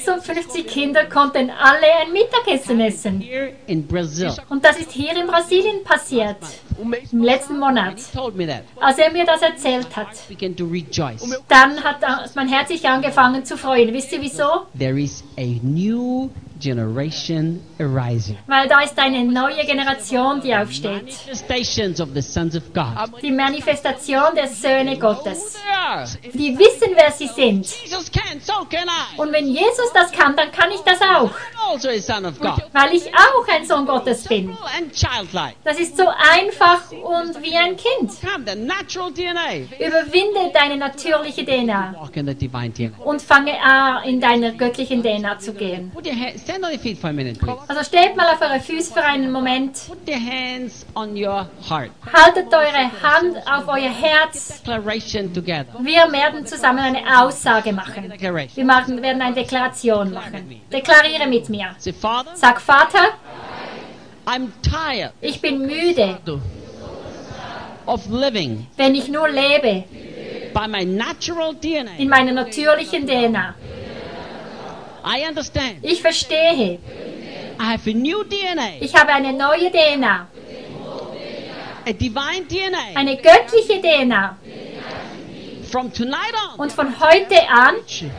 56 Kindern konnten alle ein Mittagessen essen. Here in Brazil, Und das ist hier in Brasilien passiert, mês im letzten Monat. told me that. Als er mir das erzählt hat, Began to rejoice. dann hat mein Herz sich angefangen zu freuen. Wisst ihr wieso? There is a new generation arising. Weil da ist eine neue Generation, die aufsteht. Manifestations of the sons of God. Die Manifestation der Söhne Gottes. They are. Die wissen, wer sie sind. Jesus can, so can I. Und wenn Jesus das kann, dann kann ich das auch. I'm also a son of God. Weil ich auch ein Sohn Gottes bin. Simple and childlike. Das ist so einfach und wie ein Kind. Come, the natural DNA. Überwinde deine natürliche DNA Walk in the divine DNA. und fange an, in deiner göttlichen DNA zu gehen. Put your stand on your feet for a minute, please. Also steht mal auf eure Füße für einen Moment. Put your hands on your heart. Haltet eure Hand auf euer Herz. Declaration together. Wir werden zusammen eine Aussage machen. Declaration. Werden eine Deklaration machen. Deklariere mit mir. Say, Father, Sag, Vater, I'm tired ich bin müde, of living wenn ich nur lebe by my natural DNA. in meiner natürlichen DNA. I understand. Ich verstehe, I have a new DNA, ich habe eine neue DNA, a divine DNA. eine göttliche DNA. From tonight on, Und von heute an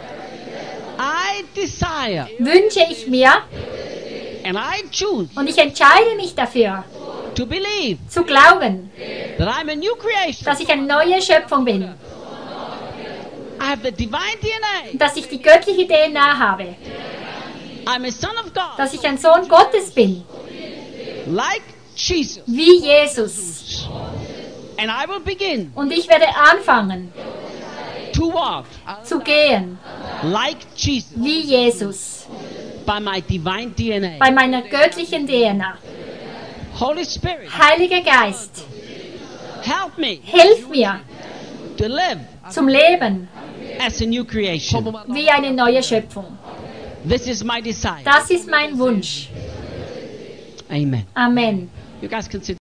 I desire wünsche ich mir and I choose und ich entscheide mich dafür, to believe zu glauben, that I'm a new creation. dass ich eine neue Schöpfung bin, I have the divine DNA. dass ich die göttliche DNA habe, I'm a son of God, dass ich ein Sohn Gottes bin, like Jesus. wie Jesus. And I will begin Und ich werde anfangen to walk zu gehen, like Jesus wie Jesus, by my divine DNA. bei meiner göttlichen DNA. Holy Spirit, Heiliger Geist, help me hilf mir to live zum Leben as a new creation. wie eine neue Schöpfung. This is my desire. Das ist mein Wunsch. Amen. Amen. You guys can sit.